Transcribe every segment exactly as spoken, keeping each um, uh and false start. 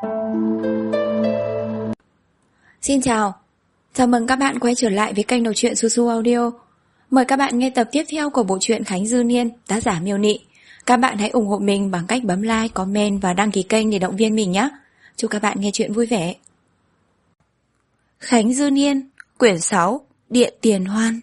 Xin chào, chào mừng các bạn quay trở lại với kênh đọc truyện Su Su Audio. Mời các bạn nghe tập tiếp theo của bộ truyện Khánh Dư Niên, tác giả Miêu Nị. Các bạn hãy ủng hộ mình bằng cách bấm like, comment và đăng ký kênh để động viên mình nhé. Chúc các bạn nghe truyện vui vẻ. Khánh Dư Niên, quyển sáu, Điện Tiền Hoan.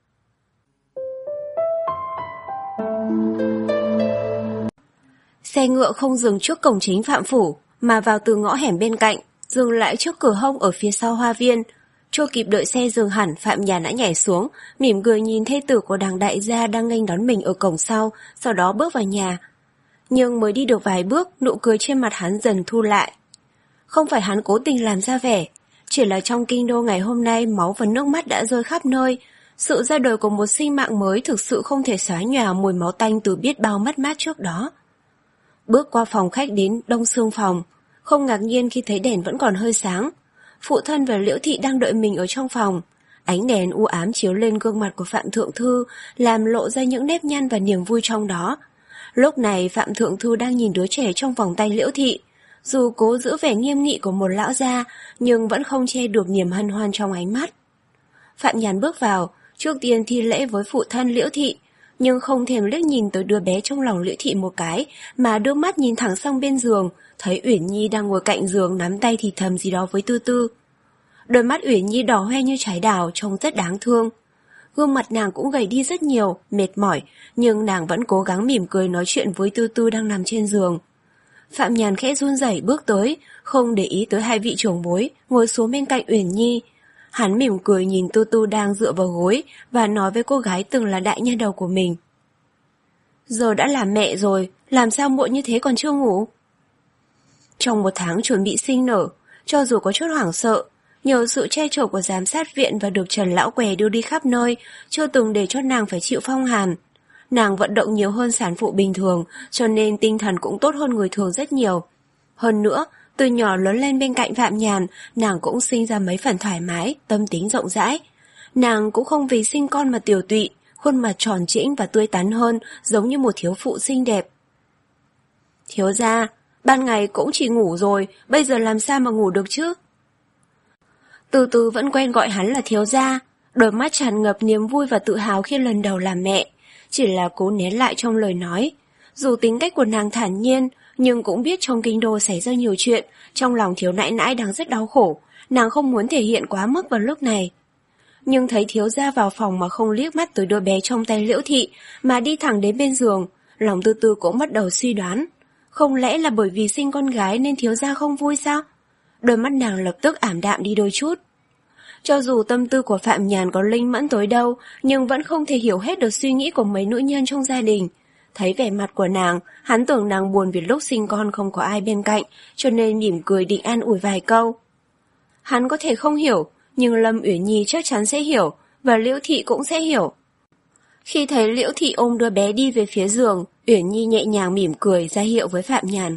Xe ngựa không dừng trước cổng chính Phạm Phủ, mà vào từ ngõ hẻm bên cạnh, dừng lại trước cửa hông ở phía sau hoa viên. Chưa kịp đợi xe dừng hẳn, Phạm Nhàn đã nhảy xuống, mỉm cười nhìn thê tử của Đằng đại gia đang nghênh đón mình ở cổng sau, sau đó bước vào nhà. Nhưng mới đi được vài bước, nụ cười trên mặt hắn dần thu lại. Không phải hắn cố tình làm ra vẻ, chỉ là trong kinh đô ngày hôm nay máu và nước mắt đã rơi khắp nơi. Sự ra đời của một sinh mạng mới thực sự không thể xóa nhòa mùi máu tanh từ biết bao mất mát trước đó. Bước qua phòng khách đến đông xương phòng, không ngạc nhiên khi thấy đèn vẫn còn hơi sáng. Phụ thân và Liễu Thị đang đợi mình ở trong phòng. Ánh đèn u ám chiếu lên gương mặt của Phạm Thượng Thư, làm lộ ra những nếp nhăn và niềm vui trong đó. Lúc này Phạm Thượng Thư đang nhìn đứa trẻ trong vòng tay Liễu Thị. Dù cố giữ vẻ nghiêm nghị của một lão gia, nhưng vẫn không che được niềm hân hoan trong ánh mắt. Phạm Nhàn bước vào, trước tiên thi lễ với phụ thân Liễu Thị, nhưng không thèm liếc nhìn tới đứa bé trong lòng Liễu Thị một cái, mà đưa mắt nhìn thẳng sang bên giường, thấy Uyển Nhi đang ngồi cạnh giường nắm tay thì thầm gì đó với Tư Tư. Đôi mắt Uyển Nhi đỏ hoe như trái đào, trông rất đáng thương. Gương mặt nàng cũng gầy đi rất nhiều, mệt mỏi, nhưng nàng vẫn cố gắng mỉm cười nói chuyện với Tư Tư đang nằm trên giường. Phạm Nhàn khẽ run rẩy bước tới, không để ý tới hai vị trưởng bối, ngồi xuống bên cạnh Uyển Nhi. Hắn mỉm cười nhìn Tư Tư đang dựa vào gối và nói với cô gái từng là đại nha đầu của mình. Giờ đã là mẹ rồi, làm sao muộn như thế còn chưa ngủ? Trong một tháng chuẩn bị sinh nở, cho dù có chút hoảng sợ, nhờ sự che chở của giám sát viện và được Trần Lão Què đưa đi khắp nơi, chưa từng để cho nàng phải chịu phong hàn. Nàng vận động nhiều hơn sản phụ bình thường, cho nên tinh thần cũng tốt hơn người thường rất nhiều. Hơn nữa, từ nhỏ lớn lên bên cạnh Phạm Nhàn, nàng cũng sinh ra mấy phần thoải mái, tâm tính rộng rãi. Nàng cũng không vì sinh con mà tiều tụy, khuôn mặt tròn trĩnh và tươi tắn hơn, giống như một thiếu phụ xinh đẹp. Thiếu gia, ban ngày cũng chỉ ngủ rồi, bây giờ làm sao mà ngủ được chứ? Từ từ vẫn quen gọi hắn là thiếu gia, đôi mắt tràn ngập niềm vui và tự hào khi lần đầu làm mẹ, chỉ là cố nén lại trong lời nói. Dù tính cách của nàng thản nhiên, nhưng cũng biết trong kinh đô xảy ra nhiều chuyện, trong lòng thiếu nãi nãi đang rất đau khổ, nàng không muốn thể hiện quá mức vào lúc này. Nhưng thấy thiếu gia vào phòng mà không liếc mắt tới đứa bé trong tay Liễu Thị, mà đi thẳng đến bên giường, lòng Tư Tư cũng bắt đầu suy đoán. Không lẽ là bởi vì sinh con gái nên thiếu gia không vui sao? Đôi mắt nàng lập tức ảm đạm đi đôi chút. Cho dù tâm tư của Phạm Nhàn có linh mẫn tới đâu, nhưng vẫn không thể hiểu hết được suy nghĩ của mấy nữ nhân trong gia đình. Thấy vẻ mặt của nàng, hắn tưởng nàng buồn vì lúc sinh con không có ai bên cạnh, cho nên mỉm cười định an ủi vài câu. Hắn có thể không hiểu, nhưng Lâm Uyển Nhi chắc chắn sẽ hiểu, và Liễu Thị cũng sẽ hiểu. Khi thấy Liễu Thị ôm đứa bé đi về phía giường, Uyển Nhi nhẹ nhàng mỉm cười ra hiệu với Phạm Nhàn.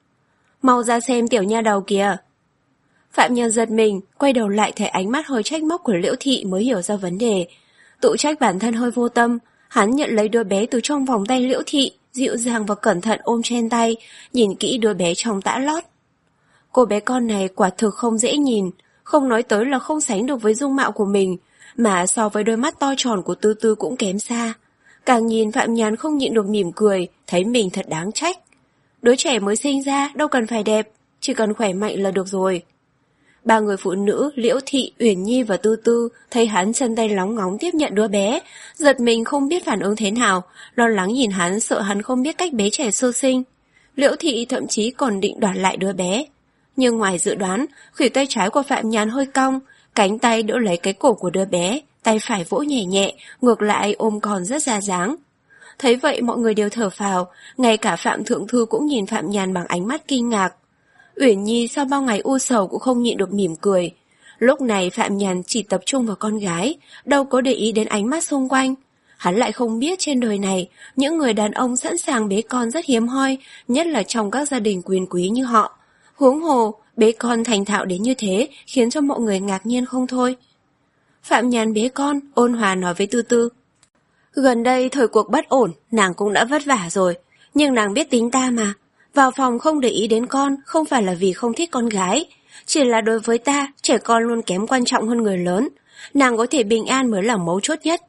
Mau ra xem tiểu nha đầu kìa. Phạm Nhàn giật mình, quay đầu lại thấy ánh mắt hơi trách móc của Liễu Thị mới hiểu ra vấn đề. Tự trách bản thân hơi vô tâm, hắn nhận lấy đứa bé từ trong vòng tay Liễu Thị, dịu dàng và cẩn thận ôm trên tay, nhìn kỹ đứa bé trong tã lót. Cô bé con này quả thực không dễ nhìn, không nói tới là không sánh được với dung mạo của mình, mà so với đôi mắt to tròn của Tư Tư cũng kém xa. Càng nhìn Phạm Nhàn không nhịn được mỉm cười, thấy mình thật đáng trách. Đứa trẻ mới sinh ra đâu cần phải đẹp, chỉ cần khỏe mạnh là được rồi. Ba người phụ nữ Liễu Thị, Uyển Nhi và Tư Tư thấy hắn chân tay lóng ngóng tiếp nhận đứa bé, giật mình không biết phản ứng thế nào, lo lắng nhìn hắn sợ hắn không biết cách bế trẻ sơ sinh. Liễu Thị thậm chí còn định đoạt lại đứa bé. Nhưng ngoài dự đoán, khuỷu tay trái của Phạm Nhàn hơi cong, cánh tay đỡ lấy cái cổ của đứa bé, tay phải vỗ nhẹ nhẹ, ngược lại ôm con rất ra dáng. Thấy vậy mọi người đều thở phào, ngay cả Phạm Thượng Thư cũng nhìn Phạm Nhàn bằng ánh mắt kinh ngạc. Uyển Nhi sau bao ngày u sầu cũng không nhịn được mỉm cười. Lúc này Phạm Nhàn chỉ tập trung vào con gái, đâu có để ý đến ánh mắt xung quanh. Hắn lại không biết trên đời này, những người đàn ông sẵn sàng bế con rất hiếm hoi, nhất là trong các gia đình quyền quý như họ. Huống hồ, bế con thành thạo đến như thế khiến cho mọi người ngạc nhiên không thôi. Phạm Nhàn bế con, ôn hòa nói với Tư Tư. Gần đây thời cuộc bất ổn, nàng cũng đã vất vả rồi, nhưng nàng biết tính ta mà. Vào phòng không để ý đến con không phải là vì không thích con gái, chỉ là đối với ta, trẻ con luôn kém quan trọng hơn người lớn. Nàng có thể bình an mới là mấu chốt nhất.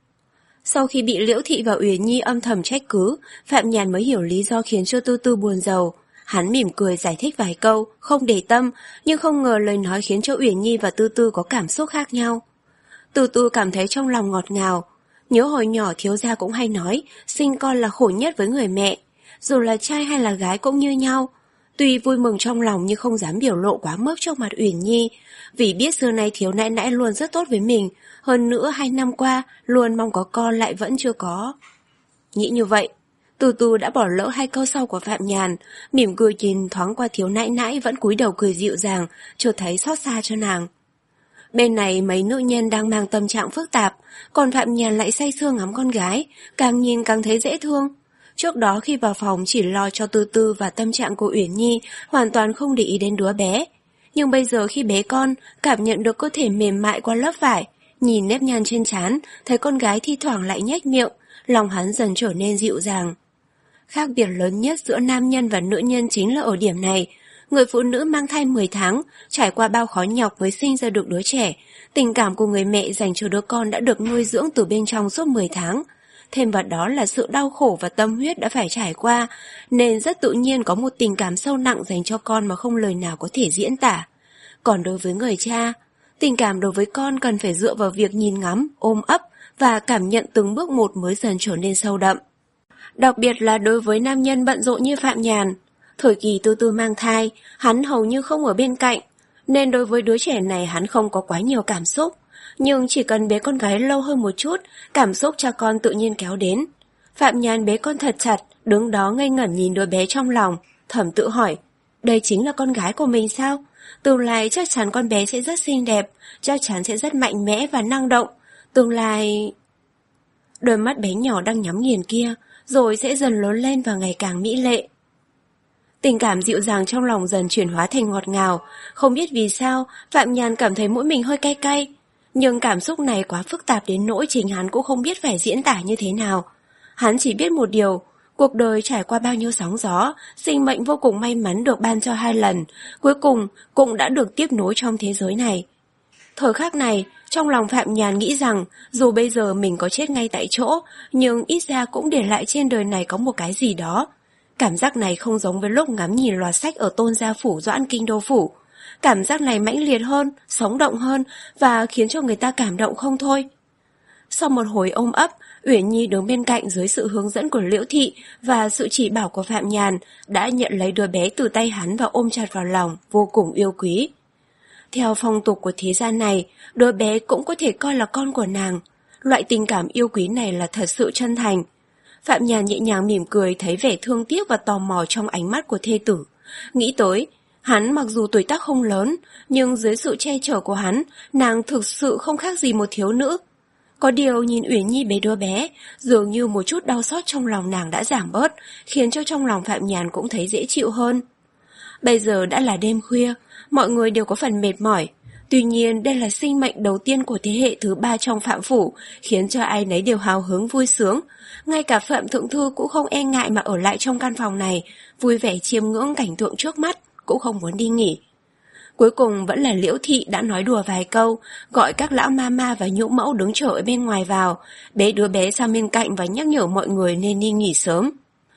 Sau khi bị Liễu Thị và Uyển Nhi âm thầm trách cứ, Phạm Nhàn mới hiểu lý do khiến cho Tư Tư buồn rầu. Hắn mỉm cười giải thích vài câu, không để tâm, nhưng không ngờ lời nói khiến cho Uyển Nhi và Tư Tư có cảm xúc khác nhau. Tư Tư cảm thấy trong lòng ngọt ngào. Nhớ hồi nhỏ thiếu gia cũng hay nói, sinh con là khổ nhất với người mẹ. Dù là trai hay là gái cũng như nhau. Tuy vui mừng trong lòng nhưng không dám biểu lộ quá mức trước mặt Uyển Nhi, vì biết xưa nay thiếu nãi nãi luôn rất tốt với mình, hơn nữa hai năm qua luôn mong có con lại vẫn chưa có. Nghĩ như vậy, Từ từ đã bỏ lỡ hai câu sau của Phạm Nhàn, mỉm cười nhìn thoáng qua thiếu nãi nãi vẫn cúi đầu cười dịu dàng, chợt thấy xót xa cho nàng. Bên này mấy nữ nhân đang mang tâm trạng phức tạp, còn Phạm Nhàn lại say sưa ngắm con gái, càng nhìn càng thấy dễ thương. Trước đó khi vào phòng chỉ lo cho Tư Tư và tâm trạng của Uyển Nhi, hoàn toàn không để ý đến đứa bé. Nhưng bây giờ khi bế con, cảm nhận được cơ thể mềm mại qua lớp vải, nhìn nếp nhăn trên trán, thấy con gái thi thoảng lại nhếch miệng, lòng hắn dần trở nên dịu dàng. Khác biệt lớn nhất giữa nam nhân và nữ nhân chính là ở điểm này. Người phụ nữ mang thai mười tháng, trải qua bao khó nhọc mới sinh ra được đứa trẻ, tình cảm của người mẹ dành cho đứa con đã được nuôi dưỡng từ bên trong suốt mười tháng. Thêm vào đó là sự đau khổ và tâm huyết đã phải trải qua, nên rất tự nhiên có một tình cảm sâu nặng dành cho con mà không lời nào có thể diễn tả. Còn đối với người cha, tình cảm đối với con cần phải dựa vào việc nhìn ngắm, ôm ấp và cảm nhận từng bước một mới dần trở nên sâu đậm. Đặc biệt là đối với nam nhân bận rộn như Phạm Nhàn, thời kỳ Tư Tư mang thai, hắn hầu như không ở bên cạnh, nên đối với đứa trẻ này hắn không có quá nhiều cảm xúc. Nhưng chỉ cần bế con gái lâu hơn một chút, cảm xúc cha con tự nhiên kéo đến. Phạm Nhàn bế con thật chặt, đứng đó ngây ngẩn nhìn đứa bé trong lòng, thầm tự hỏi, đây chính là con gái của mình sao? Tương lai chắc chắn con bé sẽ rất xinh đẹp, chắc chắn sẽ rất mạnh mẽ và năng động. Tương lai... Đôi mắt bé nhỏ đang nhắm nghiền kia, rồi sẽ dần lớn lên và ngày càng mỹ lệ. Tình cảm dịu dàng trong lòng dần chuyển hóa thành ngọt ngào, không biết vì sao Phạm Nhàn cảm thấy mũi mình hơi cay cay. Nhưng cảm xúc này quá phức tạp đến nỗi chính hắn cũng không biết phải diễn tả như thế nào. Hắn chỉ biết một điều, cuộc đời trải qua bao nhiêu sóng gió, sinh mệnh vô cùng may mắn được ban cho hai lần, cuối cùng cũng đã được tiếp nối trong thế giới này. Thời khắc này, trong lòng Phạm Nhàn nghĩ rằng dù bây giờ mình có chết ngay tại chỗ, nhưng ít ra cũng để lại trên đời này có một cái gì đó. Cảm giác này không giống với lúc ngắm nhìn loạt sách ở Tôn Gia Phủ Doãn Kinh Đô Phủ. Cảm giác này mãnh liệt hơn, sống động hơn và khiến cho người ta cảm động không thôi. Sau một hồi ôm ấp, Uyển Nhi đứng bên cạnh dưới sự hướng dẫn của Liễu Thị và sự chỉ bảo của Phạm Nhàn đã nhận lấy đứa bé từ tay hắn và ôm chặt vào lòng, vô cùng yêu quý. Theo phong tục của thế gian này, đứa bé cũng có thể coi là con của nàng. Loại tình cảm yêu quý này là thật sự chân thành. Phạm Nhàn nhẹ nhàng mỉm cười thấy vẻ thương tiếc và tò mò trong ánh mắt của thê tử. Nghĩ tới, hắn mặc dù tuổi tác không lớn, nhưng dưới sự che chở của hắn, nàng thực sự không khác gì một thiếu nữ. Có điều nhìn Uyển Nhi bế đứa bé, dường như một chút đau xót trong lòng nàng đã giảm bớt, khiến cho trong lòng Phạm Nhàn cũng thấy dễ chịu hơn. Bây giờ đã là đêm khuya, mọi người đều có phần mệt mỏi. Tuy nhiên đây là sinh mệnh đầu tiên của thế hệ thứ ba trong Phạm Phủ, khiến cho ai nấy đều hào hứng vui sướng. Ngay cả Phạm Thượng Thư cũng không e ngại mà ở lại trong căn phòng này, vui vẻ chiêm ngưỡng cảnh tượng trước mắt, cũng không muốn đi nghỉ. Cuối cùng vẫn là Liễu Thị đã nói đùa vài câu, gọi các lão mama và nhũ mẫu đứng chờ ở bên ngoài vào, bế đứa bé sang bên cạnh và nhắc nhở mọi người nên đi nghỉ sớm.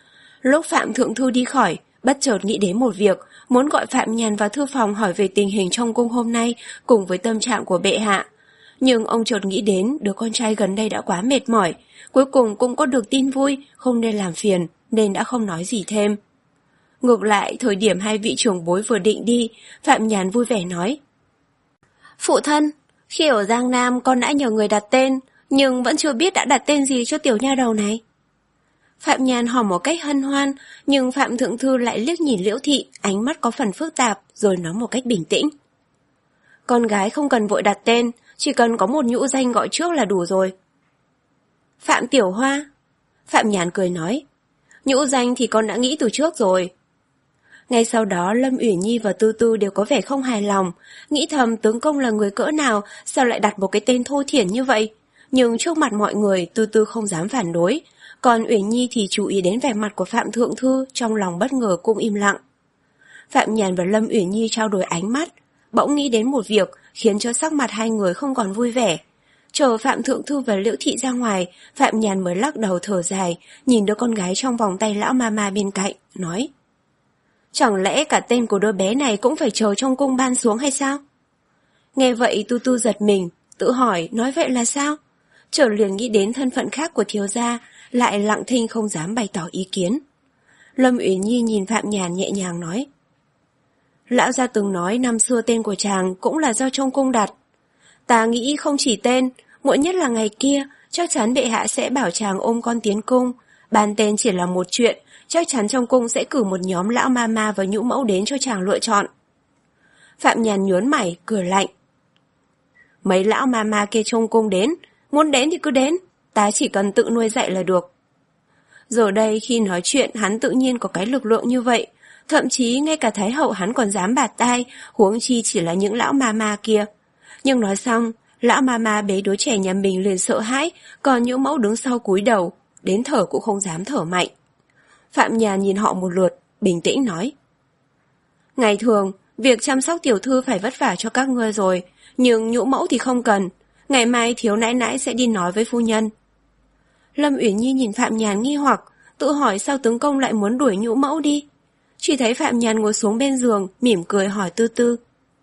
Lúc Phạm Thượng Thư đi khỏi, bất chợt nghĩ đến một việc, muốn gọi Phạm Nhàn vào thư phòng hỏi về tình hình trong cung hôm nay cùng với tâm trạng của bệ hạ. Nhưng ông chợt nghĩ đến đứa con trai gần đây đã quá mệt mỏi, cuối cùng cũng có được tin vui, không nên làm phiền, nên đã không nói gì thêm. Ngược lại, thời điểm hai vị trưởng bối vừa định đi, Phạm Nhàn vui vẻ nói. Phụ thân, khi ở Giang Nam con đã nhờ người đặt tên, nhưng vẫn chưa biết đã đặt tên gì cho tiểu nha đầu này. Phạm Nhàn hỏi một cách hân hoan, nhưng Phạm Thượng Thư lại liếc nhìn Liễu Thị, ánh mắt có phần phức tạp, rồi nói một cách bình tĩnh. Con gái không cần vội đặt tên, chỉ cần có một nhũ danh gọi trước là đủ rồi. Phạm Tiểu Hoa. Phạm Nhàn cười nói, nhũ danh thì con đã nghĩ từ trước rồi. Ngay sau đó Lâm Uyển Nhi và Tư Tư đều có vẻ không hài lòng, nghĩ thầm tướng công là người cỡ nào, sao lại đặt một cái tên thô thiển như vậy. Nhưng trước mặt mọi người Tư Tư không dám phản đối. Còn Uyển Nhi thì chú ý đến vẻ mặt của Phạm Thượng Thư, trong lòng bất ngờ cũng im lặng. Phạm Nhàn và Lâm Uyển Nhi trao đổi ánh mắt, bỗng nghĩ đến một việc khiến cho sắc mặt hai người không còn vui vẻ. Chờ Phạm Thượng Thư và Liễu Thị ra ngoài, Phạm Nhàn mới lắc đầu thở dài, nhìn đứa con gái trong vòng tay lão mama bên cạnh, nói: Chẳng lẽ cả tên của đứa bé này cũng phải chờ trong cung ban xuống hay sao? Nghe vậy Tu Tu giật mình, tự hỏi nói vậy là sao? Chợt liền nghĩ đến thân phận khác của thiếu gia, lại lặng thinh không dám bày tỏ ý kiến. Lâm Uyển Nhi nhìn Phạm Nhàn nhẹ nhàng nói: Lão gia từng nói năm xưa tên của chàng cũng là do trong cung đặt. Ta nghĩ không chỉ tên, muộn nhất là ngày kia, chắc chắn bệ hạ sẽ bảo chàng ôm con tiến cung. Bàn tên chỉ là một chuyện, chắc chắn trong cung sẽ cử một nhóm lão mama và nhũ mẫu đến cho chàng lựa chọn. Phạm Nhàn nhớn mày, cười lạnh: Mấy lão mama kia trong cung đến, muốn đến thì cứ đến, ta chỉ cần tự nuôi dạy là được. Giờ đây khi nói chuyện hắn tự nhiên có cái lực lượng như vậy, thậm chí ngay cả Thái hậu hắn còn dám bạt tai, huống chi chỉ là những lão mama kia. Nhưng nói xong, lão mama bế đứa trẻ nhà mình liền sợ hãi, còn nhũ mẫu đứng sau cúi đầu, đến thở cũng không dám thở mạnh. Phạm Nhàn nhìn họ một lượt, bình tĩnh nói: Ngày thường, việc chăm sóc tiểu thư phải vất vả cho các ngươi rồi, nhưng nhũ mẫu thì không cần. Ngày mai thiếu nãi nãi sẽ đi nói với phu nhân. Lâm Uyển Nhi nhìn Phạm Nhàn nghi hoặc, tự hỏi sao tướng công lại muốn đuổi nhũ mẫu đi. Chỉ thấy Phạm Nhàn ngồi xuống bên giường, mỉm cười hỏi Tư Tư: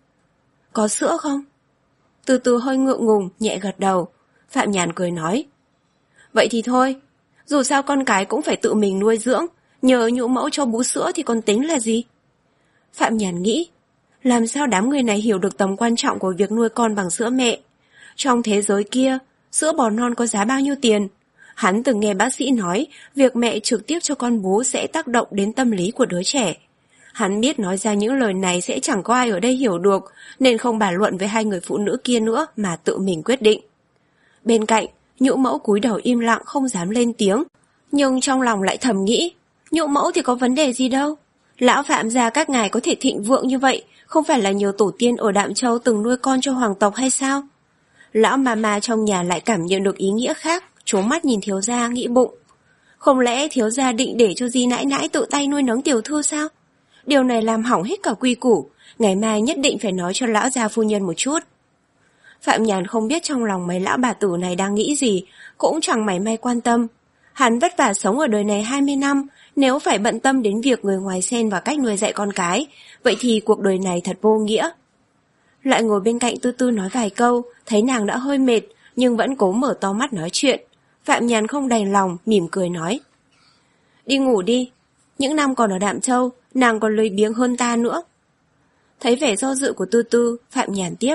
Có sữa không? Tư Tư hơi ngượng ngùng, nhẹ gật đầu. Phạm Nhàn cười nói: Vậy thì thôi, dù sao con cái cũng phải tự mình nuôi dưỡng, nhờ nhũ mẫu cho bú sữa thì còn tính là gì? Phạm Nhàn nghĩ, làm sao đám người này hiểu được tầm quan trọng của việc nuôi con bằng sữa mẹ. Trong thế giới kia, sữa bò non có giá bao nhiêu tiền? Hắn từng nghe bác sĩ nói, việc mẹ trực tiếp cho con bú sẽ tác động đến tâm lý của đứa trẻ. Hắn biết nói ra những lời này sẽ chẳng có ai ở đây hiểu được, nên không bàn luận với hai người phụ nữ kia nữa mà tự mình quyết định. Bên cạnh, nhũ mẫu cúi đầu im lặng không dám lên tiếng, nhưng trong lòng lại thầm nghĩ, nhũ mẫu thì có vấn đề gì đâu. Lão Phạm gia các ngài có thể thịnh vượng như vậy, không phải là nhiều tổ tiên ở Đạm Châu từng nuôi con cho hoàng tộc hay sao? Lão mama trong nhà lại cảm nhận được ý nghĩa khác, trố mắt nhìn thiếu gia nghĩ bụng. Không lẽ thiếu gia định để cho Di nãi nãi tự tay nuôi nấng tiểu thư sao? Điều này làm hỏng hết cả quy củ, ngày mai nhất định phải nói cho lão gia phu nhân một chút. Phạm Nhàn không biết trong lòng mấy lão bà tử này đang nghĩ gì, cũng chẳng mảy may quan tâm. Hắn vất vả sống ở đời này hai mươi năm, nếu phải bận tâm đến việc người ngoài xen vào cách nuôi dạy con cái, vậy thì cuộc đời này thật vô nghĩa. Lại ngồi bên cạnh Tư Tư nói vài câu, thấy nàng đã hơi mệt, nhưng vẫn cố mở to mắt nói chuyện. Phạm Nhàn không đành lòng, mỉm cười nói: Đi ngủ đi, những năm còn ở Đạm Châu, nàng còn lười biếng hơn ta nữa. Thấy vẻ do dự của Tư Tư, Phạm Nhàn tiếp: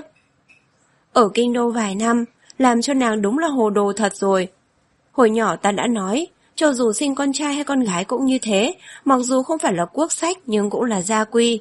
Ở kinh đô vài năm, làm cho nàng đúng là hồ đồ thật rồi. Hồi nhỏ ta đã nói, cho dù sinh con trai hay con gái cũng như thế, mặc dù không phải là quốc sách nhưng cũng là gia quy.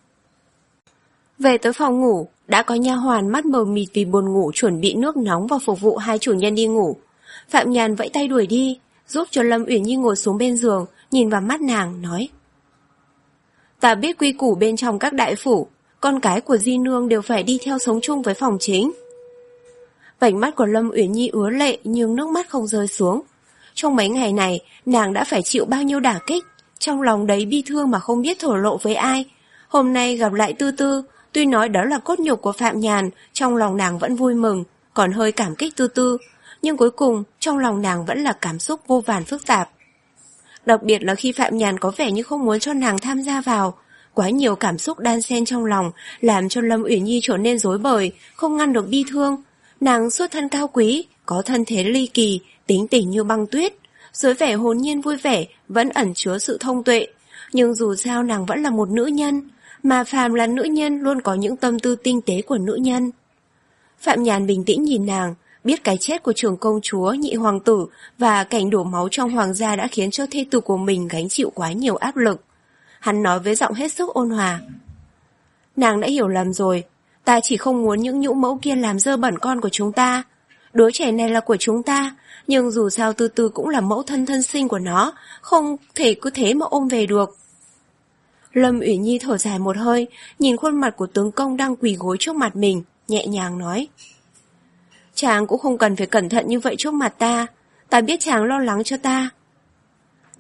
Về tới phòng ngủ, đã có nha hoàn mắt mờ mịt vì buồn ngủ chuẩn bị nước nóng và phục vụ hai chủ nhân đi ngủ. Phạm Nhàn vẫy tay đuổi đi, giúp cho Lâm Uyển Nhi ngồi xuống bên giường, nhìn vào mắt nàng, nói: Ta biết quy củ bên trong các đại phủ, con cái của Di Nương đều phải đi theo sống chung với phòng chính. Vành mắt của Lâm Uyển Nhi ứa lệ nhưng nước mắt không rơi xuống. Trong mấy ngày này, nàng đã phải chịu bao nhiêu đả kích, trong lòng đầy bi thương mà không biết thổ lộ với ai. Hôm nay gặp lại Tư Tư, tuy nói đó là cốt nhục của Phạm Nhàn, trong lòng nàng vẫn vui mừng, còn hơi cảm kích Tư Tư, nhưng cuối cùng trong lòng nàng vẫn là cảm xúc vô vàn phức tạp. Đặc biệt là khi Phạm Nhàn có vẻ như không muốn cho nàng tham gia vào, quá nhiều cảm xúc đan xen trong lòng làm cho Lâm Uyển Nhi trở nên rối bời, không ngăn được bi thương. Nàng xuất thân cao quý, có thân thế ly kỳ, tính tình như băng tuyết, dưới vẻ hồn nhiên vui vẻ vẫn ẩn chứa sự thông tuệ, nhưng dù sao nàng vẫn là một nữ nhân, mà phàm là nữ nhân luôn có những tâm tư tinh tế của nữ nhân. Phạm Nhàn bình tĩnh nhìn nàng, biết cái chết của trưởng công chúa, nhị hoàng tử và cảnh đổ máu trong hoàng gia đã khiến cho thê tử của mình gánh chịu quá nhiều áp lực. Hắn nói với giọng hết sức ôn hòa: Nàng đã hiểu lầm rồi, ta chỉ không muốn những nhũ mẫu kia làm dơ bẩn con của chúng ta. Đứa trẻ này là của chúng ta, nhưng dù sao Tư Tư cũng là mẫu thân thân sinh của nó, không thể cứ thế mà ôm về được. Lâm Uyển Nhi thở dài một hơi, nhìn khuôn mặt của tướng công đang quỳ gối trước mặt mình, nhẹ nhàng nói: Chàng cũng không cần phải cẩn thận như vậy trước mặt ta, ta biết chàng lo lắng cho ta,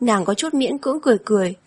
nàng có chút miễn cưỡng cười cười.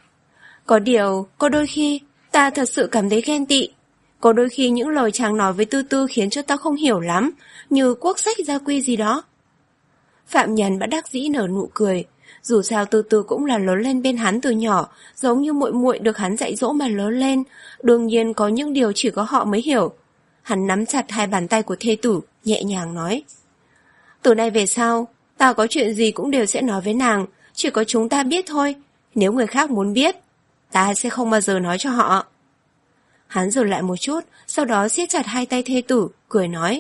Có điều, có đôi khi, ta thật sự cảm thấy ghen tị. Có đôi khi những lời chàng nói với Tư Tư khiến cho ta không hiểu lắm, như quốc sách gia quy gì đó. Phạm Nhân bất đắc dĩ nở nụ cười. Dù sao Tư Tư cũng là lớn lên bên hắn từ nhỏ, giống như muội muội được hắn dạy dỗ mà lớn lên. Đương nhiên có những điều chỉ có họ mới hiểu. Hắn nắm chặt hai bàn tay của thê tử, nhẹ nhàng nói. Từ nay về sau, ta có chuyện gì cũng đều sẽ nói với nàng, chỉ có chúng ta biết thôi. Nếu người khác muốn biết, ta sẽ không bao giờ nói cho họ. Hắn dừng lại một chút, sau đó siết chặt hai tay thê tử, cười nói.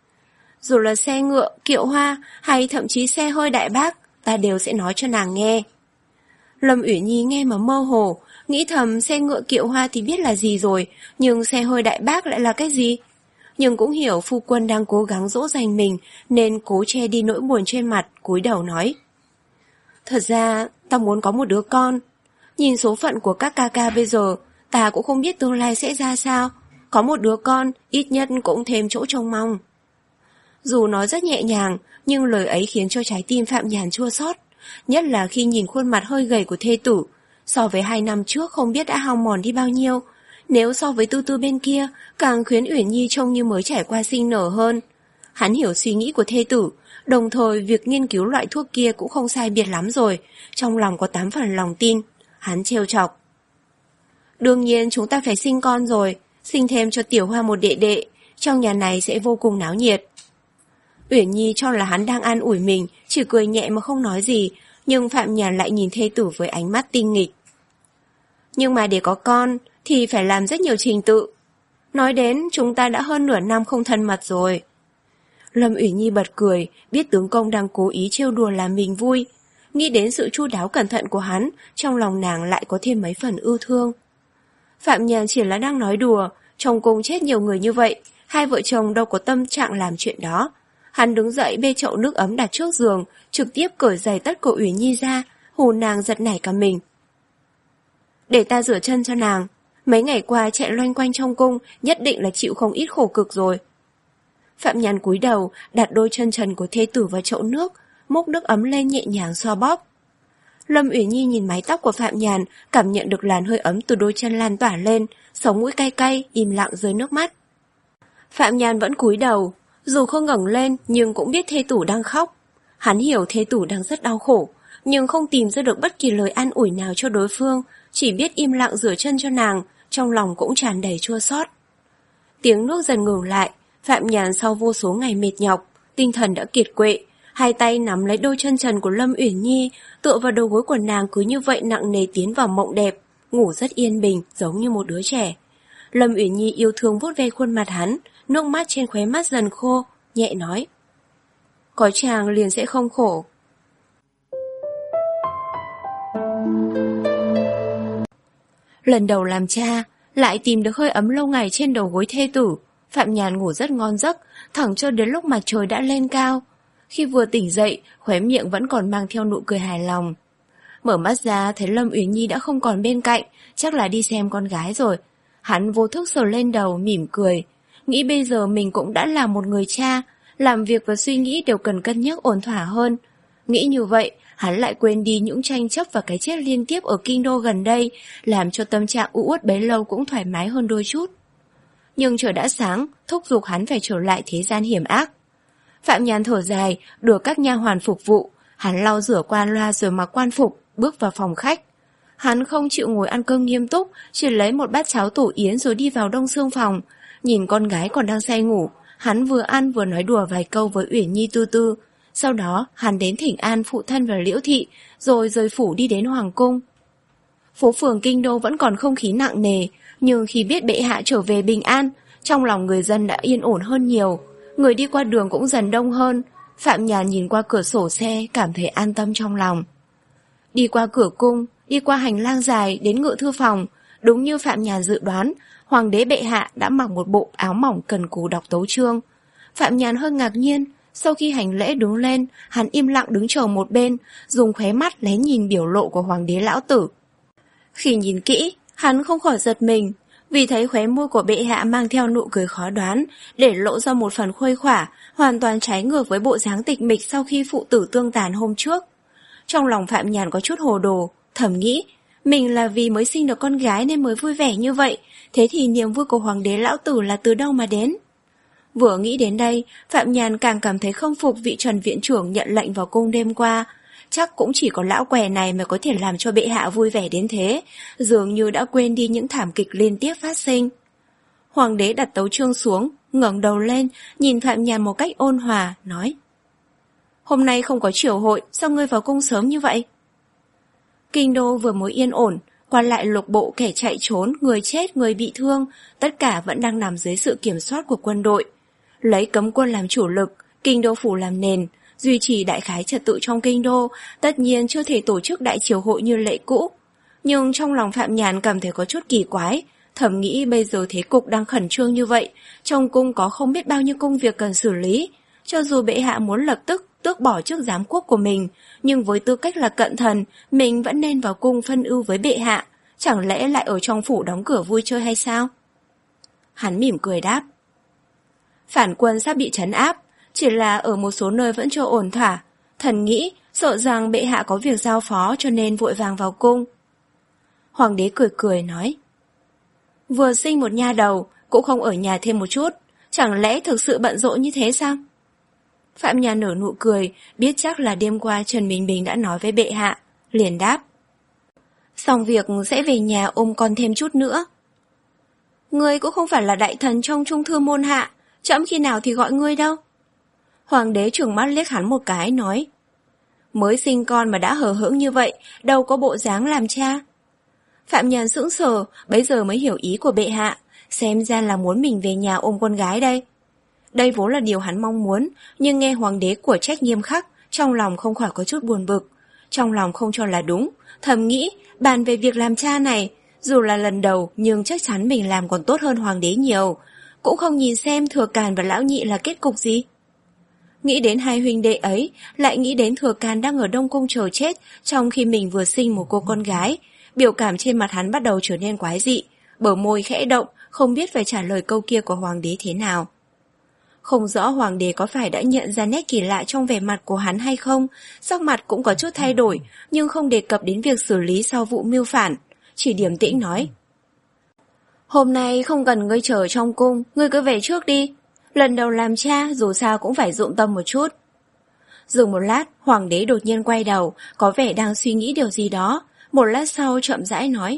Dù là xe ngựa, kiệu hoa, hay thậm chí xe hơi đại bác, ta đều sẽ nói cho nàng nghe. Lâm Uyển Nhi nghe mà mơ hồ, nghĩ thầm xe ngựa kiệu hoa thì biết là gì rồi, nhưng xe hơi đại bác lại là cái gì? Nhưng cũng hiểu phu quân đang cố gắng dỗ dành mình, nên cố che đi nỗi buồn trên mặt, cúi đầu nói. Thật ra, ta muốn có một đứa con. Nhìn số phận của các ca ca bây giờ, ta cũng không biết tương lai sẽ ra sao. Có một đứa con, ít nhất cũng thêm chỗ trông mong. Dù nói rất nhẹ nhàng, nhưng lời ấy khiến cho trái tim Phạm Nhàn chua xót, nhất là khi nhìn khuôn mặt hơi gầy của thê tử. So với hai năm trước không biết đã hao mòn đi bao nhiêu. Nếu so với Tư Tư bên kia, càng khiến Uyển Nhi trông như mới trải qua sinh nở hơn. Hắn hiểu suy nghĩ của thê tử, đồng thời việc nghiên cứu loại thuốc kia cũng không sai biệt lắm rồi. Trong lòng có tám phần lòng tin. Hắn trêu chọc. Đương nhiên chúng ta phải sinh con rồi, sinh thêm cho Tiểu Hoa một đệ đệ, trong nhà này sẽ vô cùng náo nhiệt. Uyển Nhi cho là hắn đang an ủi mình, chỉ cười nhẹ mà không nói gì, nhưng Phạm Nhàn lại nhìn thê tử với ánh mắt tinh nghịch. Nhưng mà để có con thì phải làm rất nhiều trình tự. Nói đến chúng ta đã hơn nửa năm không thân mật rồi. Lâm Uyển Nhi bật cười, biết tướng công đang cố ý trêu đùa làm mình vui. Nghĩ đến sự chu đáo cẩn thận của hắn, trong lòng nàng lại có thêm mấy phần ưu thương. Phạm Nhàn chỉ là đang nói đùa, trong cung chết nhiều người như vậy, hai vợ chồng đâu có tâm trạng làm chuyện đó. Hắn đứng dậy bê chậu nước ấm đặt trước giường, trực tiếp cởi giày tất của Uyển Nhi ra, hù nàng giật nảy cả mình. Để ta rửa chân cho nàng, mấy ngày qua chạy loanh quanh trong cung, nhất định là chịu không ít khổ cực rồi. Phạm Nhàn cúi đầu, đặt đôi chân trần của thê tử vào chậu nước, múc nước ấm lên nhẹ nhàng xoa bóp. Lâm Uyển Nhi nhìn mái tóc của Phạm Nhàn, cảm nhận được làn hơi ấm từ đôi chân lan tỏa lên, sống mũi cay cay, im lặng rơi nước mắt. Phạm Nhàn vẫn cúi đầu, dù không ngẩng lên nhưng cũng biết thê tử đang khóc. Hắn hiểu thê tử đang rất đau khổ, nhưng không tìm ra được bất kỳ lời an ủi nào cho đối phương, chỉ biết im lặng rửa chân cho nàng, trong lòng cũng tràn đầy chua xót. Tiếng nước dần ngừng lại, Phạm Nhàn sau vô số ngày mệt nhọc, tinh thần đã kiệt quệ, hai tay nắm lấy đôi chân trần của Lâm Uyển Nhi, tựa vào đầu gối của nàng cứ như vậy nặng nề tiến vào mộng đẹp, ngủ rất yên bình, giống như một đứa trẻ. Lâm Uyển Nhi yêu thương vuốt ve khuôn mặt hắn, nước mắt trên khóe mắt dần khô, nhẹ nói. Có chàng liền sẽ không khổ. Lần đầu làm cha, lại tìm được hơi ấm lâu ngày trên đầu gối thê tử, Phạm Nhàn ngủ rất ngon giấc, thẳng cho đến lúc mặt trời đã lên cao. Khi vừa tỉnh dậy, khóe miệng vẫn còn mang theo nụ cười hài lòng. Mở mắt ra thấy Lâm Uyển Nhi đã không còn bên cạnh, chắc là đi xem con gái rồi. Hắn vô thức sờ lên đầu, mỉm cười. Nghĩ bây giờ mình cũng đã là một người cha, làm việc và suy nghĩ đều cần cân nhắc ổn thỏa hơn. Nghĩ như vậy, hắn lại quên đi những tranh chấp và cái chết liên tiếp ở kinh đô gần đây, làm cho tâm trạng u uất bấy lâu cũng thoải mái hơn đôi chút. Nhưng trời đã sáng, thúc giục hắn phải trở lại thế gian hiểm ác. Phạm Nhàn thở dài, đưa các nha hoàn phục vụ, hắn lau rửa qua loa rồi mặc quan phục, bước vào phòng khách. Hắn không chịu ngồi ăn cơm nghiêm túc, chỉ lấy một bát cháo tổ yến rồi đi vào đông xương phòng. Nhìn con gái còn đang say ngủ, hắn vừa ăn vừa nói đùa vài câu với Uyển Nhi Tư Tư. Sau đó hắn đến thỉnh an phụ thân và Liễu thị, rồi rời phủ đi đến hoàng cung. Phố phường kinh đô vẫn còn không khí nặng nề, nhưng khi biết bệ hạ trở về bình an, trong lòng người dân đã yên ổn hơn nhiều. Người đi qua đường cũng dần đông hơn. Phạm Nhàn nhìn qua cửa sổ xe, cảm thấy an tâm trong lòng. Đi qua cửa cung, đi qua hành lang dài đến ngự thư phòng, đúng như Phạm Nhàn dự đoán, hoàng đế bệ hạ đã mặc một bộ áo mỏng cần cù đọc tấu chương. Phạm Nhàn hơi ngạc nhiên, sau khi hành lễ đứng lên, hắn im lặng đứng chờ một bên, dùng khóe mắt lén nhìn biểu lộ của hoàng đế lão tử. Khi nhìn kỹ, hắn không khỏi giật mình, vì thấy khóe môi của bệ hạ mang theo nụ cười khó đoán, để lộ ra một phần khuây khỏa, hoàn toàn trái ngược với bộ dáng tịch mịch sau khi phụ tử tương tàn hôm trước. Trong lòng Phạm Nhàn có chút hồ đồ, thầm nghĩ, mình là vì mới sinh được con gái nên mới vui vẻ như vậy, thế thì niềm vui của hoàng đế lão tử là từ đâu mà đến? Vừa nghĩ đến đây, Phạm Nhàn càng cảm thấy không phục vị Trần viện trưởng nhận lệnh vào cung đêm qua. Chắc cũng chỉ có lão què này mới có thể làm cho bệ hạ vui vẻ đến thế, dường như đã quên đi những thảm kịch liên tiếp phát sinh. Hoàng đế đặt tấu chương xuống, ngẩng đầu lên, nhìn Phạm Nhàn một cách ôn hòa, nói: Hôm nay không có triều hội, sao ngươi vào cung sớm như vậy? Kinh đô vừa mới yên ổn, qua lại lục bộ kẻ chạy trốn, người chết, người bị thương, tất cả vẫn đang nằm dưới sự kiểm soát của quân đội. Lấy cấm quân làm chủ lực, kinh đô phủ làm nền, duy trì đại khái trật tự trong kinh đô, tất nhiên chưa thể tổ chức đại triều hội như lệ cũ. Nhưng trong lòng Phạm Nhàn cảm thấy có chút kỳ quái, thầm nghĩ bây giờ thế cục đang khẩn trương như vậy, trong cung có không biết bao nhiêu công việc cần xử lý. Cho dù bệ hạ muốn lập tức tước bỏ chức giám quốc của mình, nhưng với tư cách là cận thần, mình vẫn nên vào cung phân ưu với bệ hạ, chẳng lẽ lại ở trong phủ đóng cửa vui chơi hay sao? Hắn mỉm cười đáp: Phản quân sắp bị trấn áp, chỉ là ở một số nơi vẫn chưa ổn thỏa. Thần nghĩ, sợ rằng bệ hạ có việc giao phó cho nên vội vàng vào cung. Hoàng đế cười cười nói: Vừa sinh một nha đầu, cũng không ở nhà thêm một chút, chẳng lẽ thực sự bận rộn như thế sao? Phạm Nhàn nở nụ cười, biết chắc là đêm qua Trần Bình Bình đã nói với bệ hạ, liền đáp: Xong việc sẽ về nhà ôm con thêm chút nữa. Ngươi cũng không phải là đại thần trong trung thư môn hạ, trẫm khi nào thì gọi ngươi đâu. Hoàng đế trừng mắt liếc hắn một cái, nói: Mới sinh con mà đã hờ hững như vậy, đâu có bộ dáng làm cha. Phạm Nhàn sững sờ, bấy giờ mới hiểu ý của bệ hạ, xem ra là muốn mình về nhà ôm con gái đây. Đây vốn là điều hắn mong muốn, nhưng nghe hoàng đế của trách nghiêm khắc, trong lòng không khỏi có chút buồn bực. Trong lòng không cho là đúng, thầm nghĩ, bàn về việc làm cha này, dù là lần đầu nhưng chắc chắn mình làm còn tốt hơn hoàng đế nhiều, cũng không nhìn xem Thừa Càn và Lão Nhị là kết cục gì. Nghĩ đến hai huynh đệ ấy, lại nghĩ đến Thừa Càn đang ở Đông Cung chờ chết, trong khi mình vừa sinh một cô con gái. Biểu cảm trên mặt hắn bắt đầu trở nên quái dị, bờ môi khẽ động, không biết phải trả lời câu kia của hoàng đế thế nào. Không rõ hoàng đế có phải đã nhận ra nét kỳ lạ trong vẻ mặt của hắn hay không, sắc mặt cũng có chút thay đổi, nhưng không đề cập đến việc xử lý sau vụ mưu phản, chỉ điềm tĩnh nói: Hôm nay không cần ngươi chờ trong cung, ngươi cứ về trước đi. Lần đầu làm cha dù sao cũng phải dụng tâm một chút. Dừng một lát, hoàng đế đột nhiên quay đầu, có vẻ đang suy nghĩ điều gì đó. Một lát sau chậm rãi nói: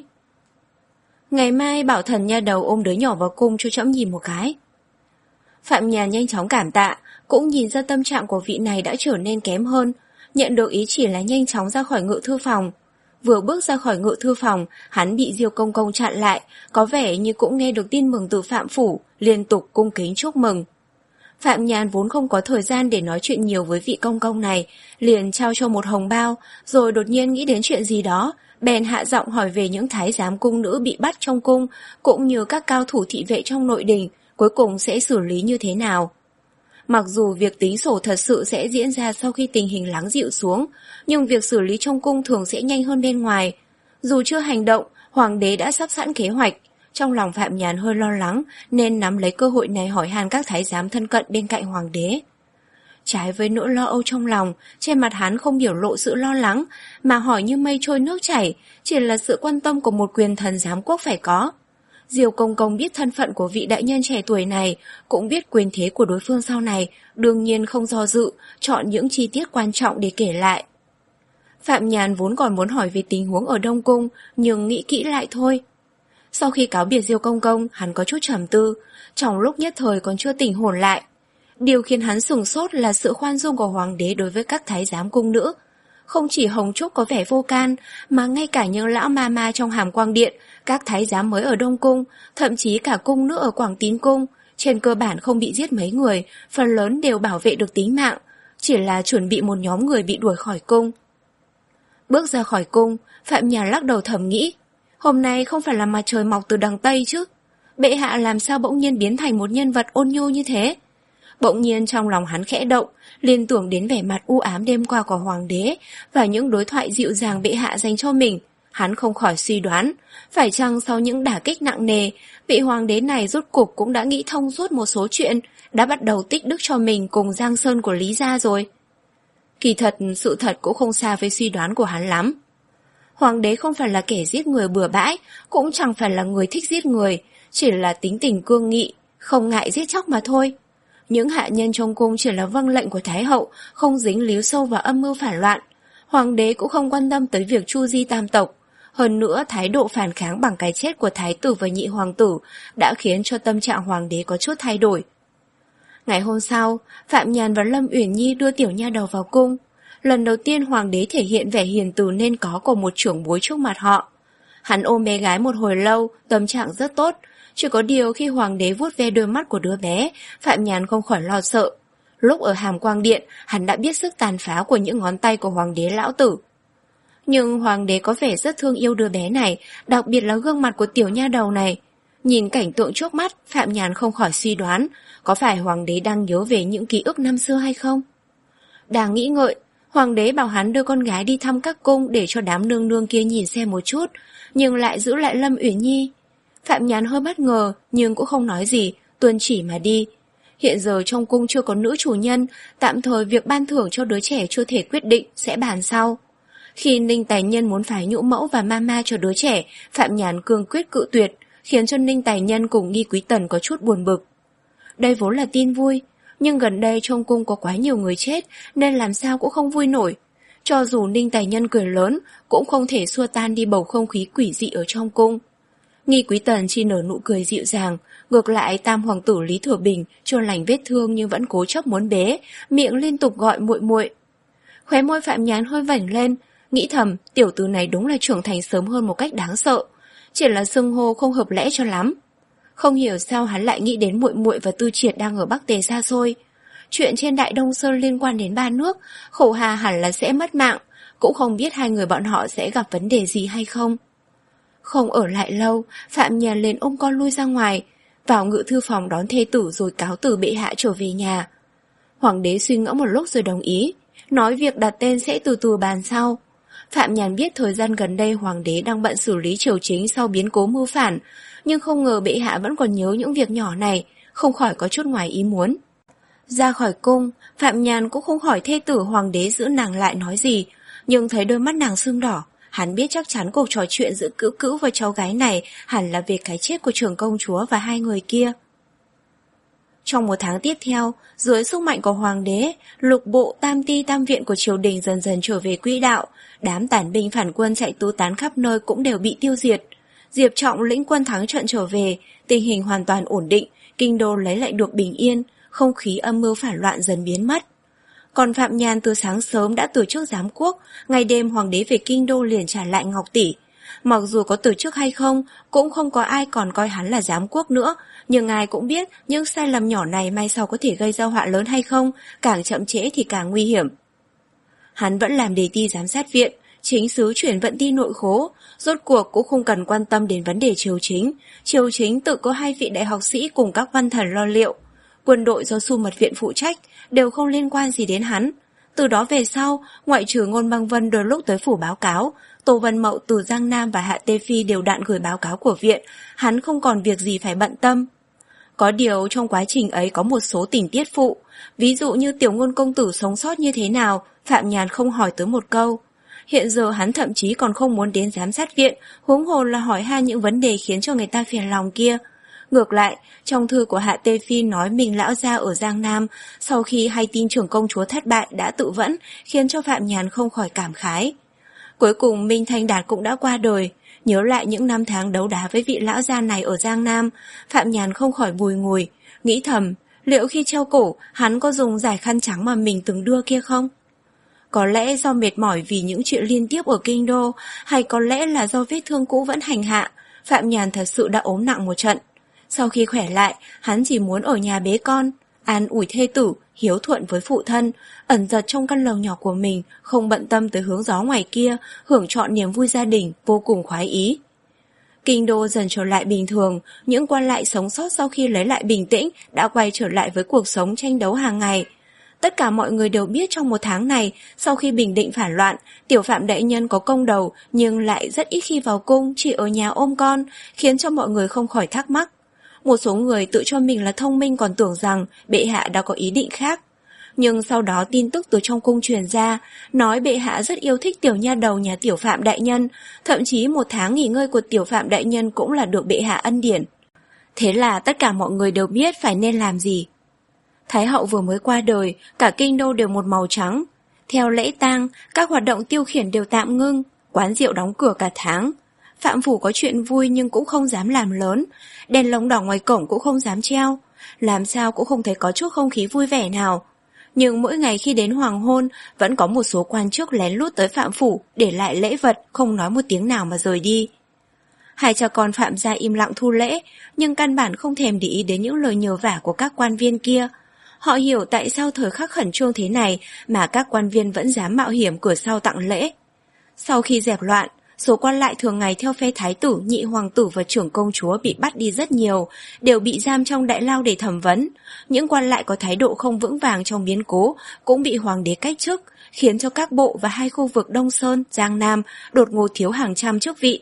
Ngày mai bảo thần nha đầu ôm đứa nhỏ vào cung cho trẫm nhìn một cái. Phạm Nhàn nhanh chóng cảm tạ, cũng nhìn ra tâm trạng của vị này đã trở nên kém hơn, nhận được ý chỉ là nhanh chóng ra khỏi ngự thư phòng. Vừa bước ra khỏi ngự thư phòng, hắn bị Diêu Công Công chặn lại, có vẻ như cũng nghe được tin mừng từ Phạm Phủ, liên tục cung kính chúc mừng. Phạm Nhàn vốn không có thời gian để nói chuyện nhiều với vị công công này, liền trao cho một hồng bao, rồi đột nhiên nghĩ đến chuyện gì đó, bèn hạ giọng hỏi về những thái giám cung nữ bị bắt trong cung, cũng như các cao thủ thị vệ trong nội đình, cuối cùng sẽ xử lý như thế nào. Mặc dù việc tính sổ thật sự sẽ diễn ra sau khi tình hình lắng dịu xuống, nhưng việc xử lý trong cung thường sẽ nhanh hơn bên ngoài. Dù chưa hành động, hoàng đế đã sắp sẵn kế hoạch. Trong lòng Phạm Nhàn hơi lo lắng, nên nắm lấy cơ hội này hỏi han các thái giám thân cận bên cạnh hoàng đế. Trái với nỗi lo âu trong lòng, trên mặt hắn không biểu lộ sự lo lắng, mà hỏi như mây trôi nước chảy, chỉ là sự quan tâm của một quyền thần giám quốc phải có. Diêu Công Công biết thân phận của vị đại nhân trẻ tuổi này, cũng biết quyền thế của đối phương sau này, đương nhiên không do dự, chọn những chi tiết quan trọng để kể lại. Phạm Nhàn vốn còn muốn hỏi về tình huống ở Đông Cung, nhưng nghĩ kỹ lại thôi. Sau khi cáo biệt Diêu Công Công, hắn có chút trầm tư, trong lúc nhất thời còn chưa tỉnh hồn lại. Điều khiến hắn sửng sốt là sự khoan dung của hoàng đế đối với các thái giám cung nữ. Không chỉ Hồng Trúc có vẻ vô can, mà ngay cả những lão ma ma trong Hàm Quang Điện, các thái giám mới ở Đông Cung, thậm chí cả cung nữ ở Quảng Tín Cung, trên cơ bản không bị giết mấy người, phần lớn đều bảo vệ được tính mạng, chỉ là chuẩn bị một nhóm người bị đuổi khỏi cung. Bước ra khỏi cung, Phạm Nhàn lắc đầu thầm nghĩ, hôm nay không phải là mặt trời mọc từ đằng Tây chứ, bệ hạ làm sao bỗng nhiên biến thành một nhân vật ôn nhu như thế. Bỗng nhiên trong lòng hắn khẽ động, liên tưởng đến vẻ mặt u ám đêm qua của hoàng đế và những đối thoại dịu dàng bệ hạ dành cho mình. Hắn không khỏi suy đoán, phải chăng sau những đả kích nặng nề, vị hoàng đế này rốt cuộc cũng đã nghĩ thông suốt một số chuyện, đã bắt đầu tích đức cho mình cùng Giang Sơn của Lý gia rồi. Kỳ thật, sự thật cũng không xa với suy đoán của hắn lắm. Hoàng đế không phải là kẻ giết người bừa bãi, cũng chẳng phải là người thích giết người, chỉ là tính tình cương nghị, không ngại giết chóc mà thôi. Những hạ nhân trong cung chỉ là vâng lệnh của Thái hậu, không dính líu sâu vào âm mưu phản loạn. Hoàng đế cũng không quan tâm tới việc chu di tam tộc. Hơn nữa, thái độ phản kháng bằng cái chết của thái tử và nhị hoàng tử đã khiến cho tâm trạng hoàng đế có chút thay đổi. Ngày hôm sau, Phạm Nhàn và Lâm Uyển Nhi đưa tiểu nha đầu vào cung. Lần đầu tiên hoàng đế thể hiện vẻ hiền từ nên có của một trưởng bối trước mặt họ. Hắn ôm bé gái một hồi lâu, tâm trạng rất tốt. Chỉ có điều khi hoàng đế vuốt ve đôi mắt của đứa bé, Phạm Nhàn không khỏi lo sợ. Lúc ở Hàm Quang Điện, hắn đã biết sức tàn phá của những ngón tay của hoàng đế lão tử. Nhưng hoàng đế có vẻ rất thương yêu đứa bé này, đặc biệt là gương mặt của tiểu nha đầu này. Nhìn cảnh tượng trước mắt, Phạm Nhàn không khỏi suy đoán, có phải hoàng đế đang nhớ về những ký ức năm xưa hay không? Đang nghĩ ngợi, hoàng đế bảo hắn đưa con gái đi thăm các cung để cho đám nương nương kia nhìn xem một chút, nhưng lại giữ lại Lâm Uyển Nhi. Phạm Nhàn hơi bất ngờ, nhưng cũng không nói gì, tuân chỉ mà đi. Hiện giờ trong cung chưa có nữ chủ nhân, tạm thời việc ban thưởng cho đứa trẻ chưa thể quyết định, sẽ bàn sau. Khi Ninh Tài Nhân muốn phái nhũ mẫu và mama cho đứa trẻ, Phạm Nhàn cương quyết cự tuyệt, khiến cho Ninh Tài Nhân cùng Nghi Quý Tần có chút buồn bực. Đây vốn là tin vui, nhưng gần đây trong cung có quá nhiều người chết nên làm sao cũng không vui nổi. Cho dù Ninh Tài Nhân cười lớn, cũng không thể xua tan đi bầu không khí quỷ dị ở trong cung. Nghi Quý Tần chỉ nở nụ cười dịu dàng, ngược lại tam hoàng tử Lý Thừa Bình cho lành vết thương nhưng vẫn cố chấp muốn bế, miệng liên tục gọi muội muội. Khóe môi Phạm Nhàn hơi vảnh lên, nghĩ thầm tiểu tử này đúng là trưởng thành sớm hơn một cách đáng sợ, chỉ là xưng hô không hợp lẽ cho lắm. Không hiểu sao hắn lại nghĩ đến muội muội và Tư Triệt đang ở Bắc Tề xa xôi. Chuyện trên Đại Đông Sơn liên quan đến ba nước, Khổ Hà hẳn là sẽ mất mạng, cũng không biết hai người bọn họ sẽ gặp vấn đề gì hay không. Không ở lại lâu, Phạm Nhàn liền ôm con lui ra ngoài, vào ngự thư phòng đón thê tử rồi cáo từ bệ hạ trở về nhà. Hoàng đế suy ngẫm một lúc rồi đồng ý, nói việc đặt tên sẽ từ từ bàn sau. Phạm Nhàn biết thời gian gần đây hoàng đế đang bận xử lý triều chính sau biến cố mưu phản, nhưng không ngờ bệ hạ vẫn còn nhớ những việc nhỏ này, không khỏi có chút ngoài ý muốn. Ra khỏi cung, Phạm Nhàn cũng không hỏi thê tử hoàng đế giữ nàng lại nói gì, nhưng thấy đôi mắt nàng sưng đỏ, hắn biết chắc chắn cuộc trò chuyện giữa Cữu Cữu và cháu gái này hẳn là về cái chết của trưởng công chúa và hai người kia. Trong một tháng tiếp theo, dưới sức mạnh của hoàng đế, lục bộ tam ti tam viện của triều đình dần dần trở về quỹ đạo, đám tản binh phản quân chạy tứ tán khắp nơi cũng đều bị tiêu diệt. Diệp Trọng lĩnh quân thắng trận trở về, tình hình hoàn toàn ổn định, kinh đô lấy lại được bình yên, không khí âm mưu phản loạn dần biến mất. Còn Phạm Nhàn từ sáng sớm đã từ chức giám quốc, ngày đêm hoàng đế về kinh đô liền trả lại ngọc tỷ. Mặc dù có từ chức hay không, cũng không có ai còn coi hắn là giám quốc nữa, nhưng ai cũng biết những sai lầm nhỏ này mai sau có thể gây ra họa lớn hay không, càng chậm trễ thì càng nguy hiểm. Hắn vẫn làm đề ti giám sát viện, chính sứ chuyển vận ti nội khố, rốt cuộc cũng không cần quan tâm đến vấn đề triều chính. Triều chính tự có hai vị đại học sĩ cùng các văn thần lo liệu. Quân đội do Xu Mật Viện phụ trách, đều không liên quan gì đến hắn. Từ đó về sau, ngoại trừ Ngôn Băng Vân đôi lúc tới phủ báo cáo, Tô Vân Mậu từ Giang Nam và Hạ Tê Phi đều đặn gửi báo cáo của viện, hắn không còn việc gì phải bận tâm. Có điều trong quá trình ấy có một số tình tiết phụ, ví dụ như tiểu ngôn công tử sống sót như thế nào, Phạm Nhàn không hỏi tới một câu. Hiện giờ hắn thậm chí còn không muốn đến giám sát viện, huống hồ là hỏi han những vấn đề khiến cho người ta phiền lòng kia. Ngược lại, trong thư của Hạ Tê Phi nói mình lão gia ở Giang Nam, sau khi hay tin trưởng công chúa thất bại đã tự vẫn, khiến cho Phạm Nhàn không khỏi cảm khái. Cuối cùng Minh Thanh Đạt cũng đã qua đời, nhớ lại những năm tháng đấu đá với vị lão gia này ở Giang Nam, Phạm Nhàn không khỏi bùi ngùi, nghĩ thầm, liệu khi treo cổ, hắn có dùng giải khăn trắng mà mình từng đưa kia không? Có lẽ do mệt mỏi vì những chuyện liên tiếp ở kinh đô, hay có lẽ là do vết thương cũ vẫn hành hạ, Phạm Nhàn thật sự đã ốm nặng một trận. Sau khi khỏe lại, hắn chỉ muốn ở nhà bế con, an ủi thê tử, hiếu thuận với phụ thân, ẩn giật trong căn lồng nhỏ của mình, không bận tâm tới hướng gió ngoài kia, hưởng trọn niềm vui gia đình, vô cùng khoái ý. Kinh đô dần trở lại bình thường, những quan lại sống sót sau khi lấy lại bình tĩnh đã quay trở lại với cuộc sống tranh đấu hàng ngày. Tất cả mọi người đều biết trong một tháng này, sau khi bình định phản loạn, tiểu Phạm đại nhân có công đầu nhưng lại rất ít khi vào cung, chỉ ở nhà ôm con, khiến cho mọi người không khỏi thắc mắc. Một số người tự cho mình là thông minh còn tưởng rằng bệ hạ đã có ý định khác. Nhưng sau đó tin tức từ trong cung truyền ra, nói bệ hạ rất yêu thích tiểu nha đầu nhà tiểu phạm đại nhân, thậm chí một tháng nghỉ ngơi của tiểu phạm đại nhân cũng là được bệ hạ ân điển. Thế là tất cả mọi người đều biết phải nên làm gì. Thái hậu vừa mới qua đời, cả kinh đô đều một màu trắng. Theo lễ tang, các hoạt động tiêu khiển đều tạm ngưng, quán rượu đóng cửa cả tháng. Phạm phủ có chuyện vui nhưng cũng không dám làm lớn, đèn lồng đỏ ngoài cổng cũng không dám treo, làm sao cũng không thấy có chút không khí vui vẻ nào. Nhưng mỗi ngày khi đến hoàng hôn, vẫn có một số quan chức lén lút tới Phạm phủ, để lại lễ vật, không nói một tiếng nào mà rời đi. Hai cha con Phạm gia im lặng thu lễ, nhưng căn bản không thèm để ý đến những lời nhờ vả của các quan viên kia. Họ hiểu tại sao thời khắc khẩn trương thế này mà các quan viên vẫn dám mạo hiểm cửa sau tặng lễ. Sau khi dẹp loạn, số quan lại thường ngày theo phe thái tử, nhị hoàng tử và trưởng công chúa bị bắt đi rất nhiều, đều bị giam trong đại lao để thẩm vấn. Những quan lại có thái độ không vững vàng trong biến cố cũng bị hoàng đế cách chức, khiến cho các bộ và hai khu vực Đông Sơn, Giang Nam đột ngột thiếu hàng trăm chức vị.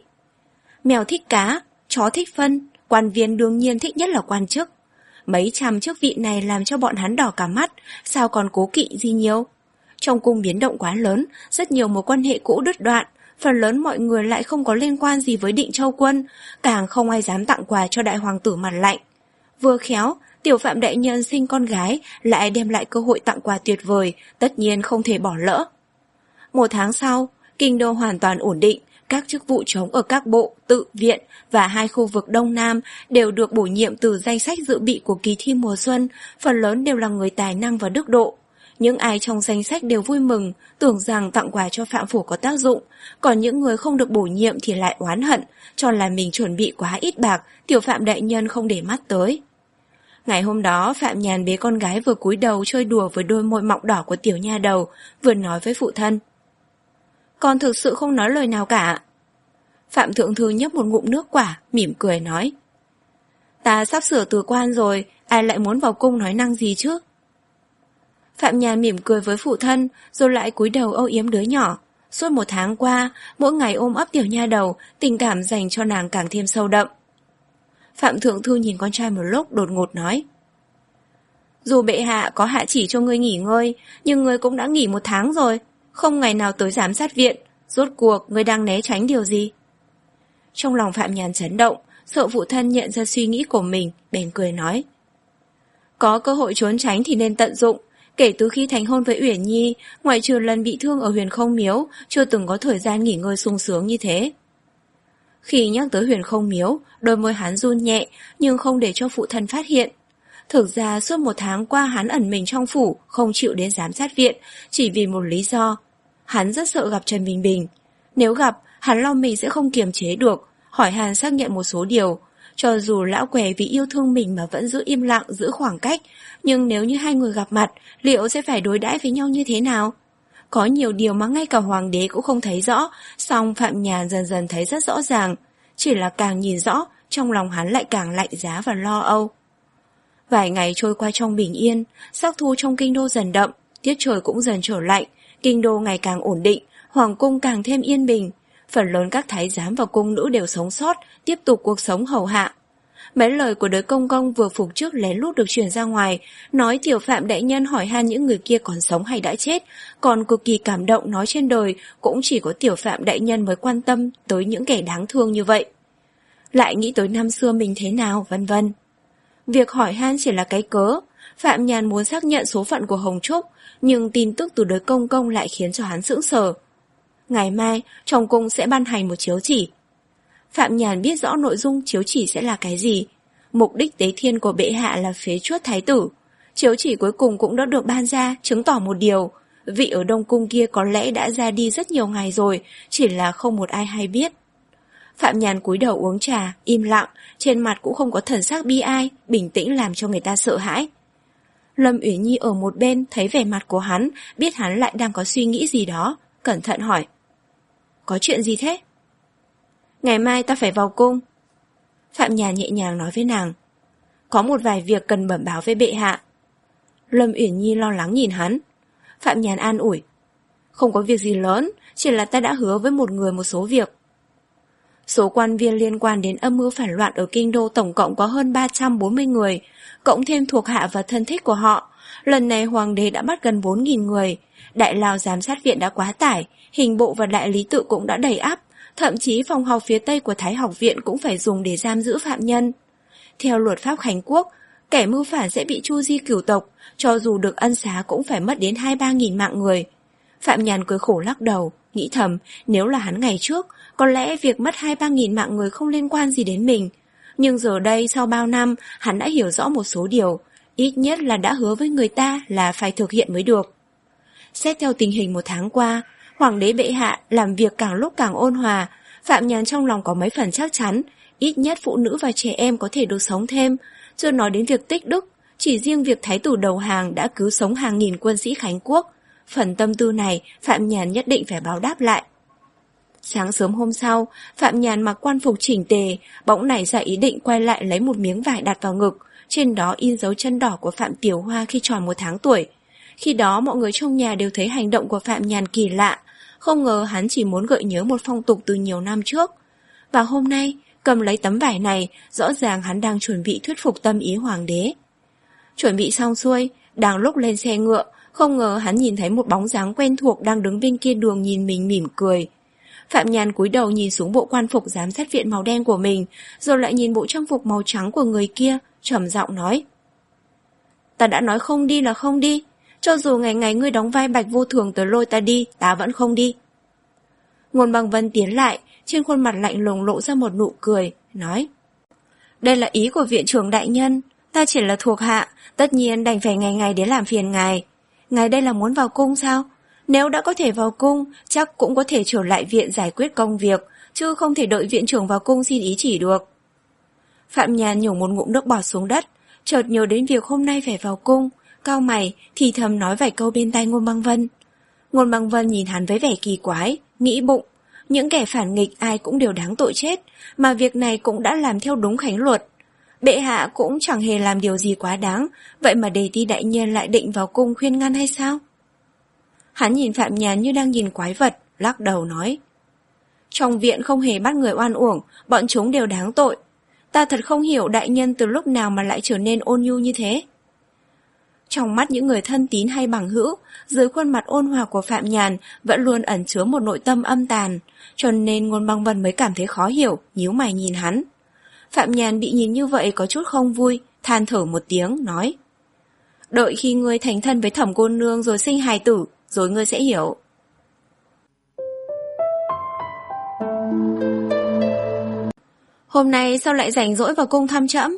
Mèo thích cá, chó thích phân, quan viên đương nhiên thích nhất là quan chức. Mấy trăm chức vị này làm cho bọn hắn đỏ cả mắt, sao còn cố kỵ gì nhiều. Trong cung biến động quá lớn, rất nhiều mối quan hệ cũ đứt đoạn, phần lớn mọi người lại không có liên quan gì với Định Châu Quân, càng không ai dám tặng quà cho đại hoàng tử mặt lạnh. Vừa khéo, tiểu phạm đại nhân sinh con gái lại đem lại cơ hội tặng quà tuyệt vời, tất nhiên không thể bỏ lỡ. Một tháng sau, kinh đô hoàn toàn ổn định, các chức vụ trống ở các bộ, tự viện và hai khu vực Đông Nam đều được bổ nhiệm từ danh sách dự bị của kỳ thi mùa xuân, phần lớn đều là người tài năng và đức độ. Những ai trong danh sách đều vui mừng, tưởng rằng tặng quà cho Phạm phủ có tác dụng, còn những người không được bổ nhiệm thì lại oán hận, cho là mình chuẩn bị quá ít bạc, tiểu Phạm đại nhân không để mắt tới. Ngày hôm đó, Phạm Nhàn bế con gái vừa cúi đầu chơi đùa với đôi môi mọng đỏ của tiểu nha đầu, vừa nói với phụ thân. Con thực sự không nói lời nào cả. Phạm Thượng Thư nhấp một ngụm nước quả, mỉm cười nói. Ta sắp sửa từ quan rồi, ai lại muốn vào cung nói năng gì chứ? Phạm Nhàn mỉm cười với phụ thân, rồi lại cúi đầu âu yếm đứa nhỏ. Suốt một tháng qua, mỗi ngày ôm ấp tiểu nha đầu, tình cảm dành cho nàng càng thêm sâu đậm. Phạm Thượng Thư nhìn con trai một lúc, đột ngột nói. Dù bệ hạ có hạ chỉ cho ngươi nghỉ ngơi, nhưng ngươi cũng đã nghỉ một tháng rồi, không ngày nào tới giám sát viện, rốt cuộc ngươi đang né tránh điều gì? Trong lòng Phạm Nhàn chấn động, sợ phụ thân nhận ra suy nghĩ của mình, bèn cười nói. Có cơ hội trốn tránh thì nên tận dụng, kể từ khi thành hôn với Uyển Nhi, ngoại trừ lần bị thương ở Huyền Không Miếu, chưa từng có thời gian nghỉ ngơi sung sướng như thế. Khi nhắc tới Huyền Không Miếu, đôi môi hắn run nhẹ, nhưng không để cho phụ thân phát hiện. Thực ra suốt một tháng qua hắn ẩn mình trong phủ, không chịu đến giám sát viện, chỉ vì một lý do. Hắn rất sợ gặp Trần Bình Bình. Nếu gặp, hắn lo mình sẽ không kiềm chế được, hỏi han xác nhận một số điều. Cho dù lão què vì yêu thương mình mà vẫn giữ im lặng, giữ khoảng cách, nhưng nếu như hai người gặp mặt, liệu sẽ phải đối đãi với nhau như thế nào? Có nhiều điều mà ngay cả hoàng đế cũng không thấy rõ, song Phạm Nhàn dần dần thấy rất rõ ràng. Chỉ là càng nhìn rõ, trong lòng hắn lại càng lạnh giá và lo âu. Vài ngày trôi qua trong bình yên, sắc thu trong kinh đô dần đậm, tiết trời cũng dần trở lạnh, kinh đô ngày càng ổn định, hoàng cung càng thêm yên bình. Phần lớn các thái giám và cung nữ đều sống sót, tiếp tục cuộc sống hầu hạ. Mấy lời của đới công công vừa phục trước lén lút được truyền ra ngoài, nói tiểu Phạm đại nhân hỏi han những người kia còn sống hay đã chết, còn cực kỳ cảm động nói trên đời cũng chỉ có tiểu Phạm đại nhân mới quan tâm tới những kẻ đáng thương như vậy. Lại nghĩ tới năm xưa mình thế nào, vân vân. Việc hỏi han chỉ là cái cớ, Phạm Nhàn muốn xác nhận số phận của Hồng Trúc, nhưng tin tức từ đới công công lại khiến cho hắn sững sờ. Ngày mai, trong cung sẽ ban hành một chiếu chỉ. Phạm Nhàn biết rõ nội dung chiếu chỉ sẽ là cái gì. Mục đích tế thiên của bệ hạ là phế truất thái tử. Chiếu chỉ cuối cùng cũng đã được ban ra, chứng tỏ một điều. Vị ở Đông Cung kia có lẽ đã ra đi rất nhiều ngày rồi, chỉ là không một ai hay biết. Phạm Nhàn cúi đầu uống trà, im lặng, trên mặt cũng không có thần sắc bi ai, bình tĩnh làm cho người ta sợ hãi. Lâm Uyển Nhi ở một bên thấy vẻ mặt của hắn, biết hắn lại đang có suy nghĩ gì đó, cẩn thận hỏi. Có chuyện gì thế? Ngày mai ta phải vào cung. Phạm Nhàn nhẹ nhàng nói với nàng. Có một vài việc cần bẩm báo với bệ hạ. Lâm Uyển Nhi lo lắng nhìn hắn. Phạm Nhàn an ủi. Không có việc gì lớn, chỉ là ta đã hứa với một người một số việc. Số quan viên liên quan đến âm mưu phản loạn ở kinh đô tổng cộng có hơn ba trăm bốn mươi người, cộng thêm thuộc hạ và thân thích của họ, Lần này hoàng đế đã bắt gần bốn nghìn người, đại lao giám sát viện đã quá tải, hình bộ và đại lý tự cũng đã đầy ắp, thậm chí phòng họp phía tây của Thái học viện cũng phải dùng để giam giữ phạm nhân. Theo luật pháp Khánh Quốc, kẻ mưu phản sẽ bị tru di cửu tộc, cho dù được ân xá cũng phải mất đến hai ba nghìn mạng người. Phạm Nhàn cười khổ lắc đầu, nghĩ thầm nếu là hắn ngày trước, có lẽ việc mất hai ba nghìn mạng người không liên quan gì đến mình. Nhưng giờ đây sau bao năm, hắn đã hiểu rõ một số điều, ít nhất là đã hứa với người ta là phải thực hiện mới được. Xét theo tình hình một tháng qua, hoàng đế bệ hạ làm việc càng lúc càng ôn hòa, Phạm Nhàn trong lòng có mấy phần chắc chắn, ít nhất phụ nữ và trẻ em có thể được sống thêm, chưa nói đến việc tích đức, chỉ riêng việc thái tử đầu hàng đã cứu sống hàng nghìn quân sĩ Khánh Quốc. Phần tâm tư này Phạm Nhàn nhất định phải báo đáp lại. Sáng sớm hôm sau, Phạm Nhàn mặc quan phục chỉnh tề, bỗng nảy ra ý định quay lại lấy một miếng vải đặt vào ngực, trên đó in dấu chân đỏ của Phạm Tiểu Hoa khi tròn một tháng tuổi. Khi đó mọi người trong nhà đều thấy hành động của Phạm Nhàn kỳ lạ, không ngờ hắn chỉ muốn gợi nhớ một phong tục từ nhiều năm trước. Và hôm nay, cầm lấy tấm vải này, rõ ràng hắn đang chuẩn bị thuyết phục tâm ý hoàng đế. Chuẩn bị xong xuôi, đang lúc lên xe ngựa, không ngờ hắn nhìn thấy một bóng dáng quen thuộc đang đứng bên kia đường nhìn mình mỉm cười. Phạm Nhàn cúi đầu nhìn xuống bộ quan phục giám sát viện màu đen của mình, rồi lại nhìn bộ trang phục màu trắng của người kia, trầm giọng nói: Ta đã nói không đi là không đi, cho dù ngày ngày ngươi đóng vai Bạch Vô Thường tới lôi ta đi, ta vẫn không đi. Ngôn Bằng Vân tiến lại, trên khuôn mặt lạnh lùng lộ ra một nụ cười, nói: Đây là ý của viện trưởng đại nhân, ta chỉ là thuộc hạ, tất nhiên đành phải ngày ngày đến làm phiền ngài. Ngài đây là muốn vào cung sao? Nếu đã có thể vào cung, chắc cũng có thể trở lại viện giải quyết công việc, chứ không thể đợi viện trưởng vào cung xin ý chỉ được. Phạm Nhàn nhổ một ngụm nước bọt xuống đất, chợt nhớ đến việc hôm nay phải vào cung, cau mày thì thầm nói vài câu bên tai Ngôn Băng Vân. Ngôn Băng Vân nhìn hắn với vẻ kỳ quái, nghĩ bụng, những kẻ phản nghịch ai cũng đều đáng tội chết, mà việc này cũng đã làm theo đúng khánh luật. Bệ hạ cũng chẳng hề làm điều gì quá đáng, vậy mà Đề Ti đại nhân lại định vào cung khuyên ngăn hay sao? Hắn nhìn Phạm Nhàn như đang nhìn quái vật, lắc đầu nói: Trong viện không hề bắt người oan uổng, bọn chúng đều đáng tội. Ta thật không hiểu đại nhân từ lúc nào mà lại trở nên ôn nhu như thế. Trong mắt những người thân tín hay bằng hữu, dưới khuôn mặt ôn hòa của Phạm Nhàn vẫn luôn ẩn chứa một nội tâm âm tàn, cho nên Ngôn Băng Vân mới cảm thấy khó hiểu, nhíu mày nhìn hắn. Phạm Nhàn bị nhìn như vậy có chút không vui, than thở một tiếng, nói: Đợi khi ngươi thành thân với Thẩm cô nương rồi sinh hài tử, rồi ngươi sẽ hiểu. Hôm nay sao lại rảnh rỗi vào cung thăm trẫm?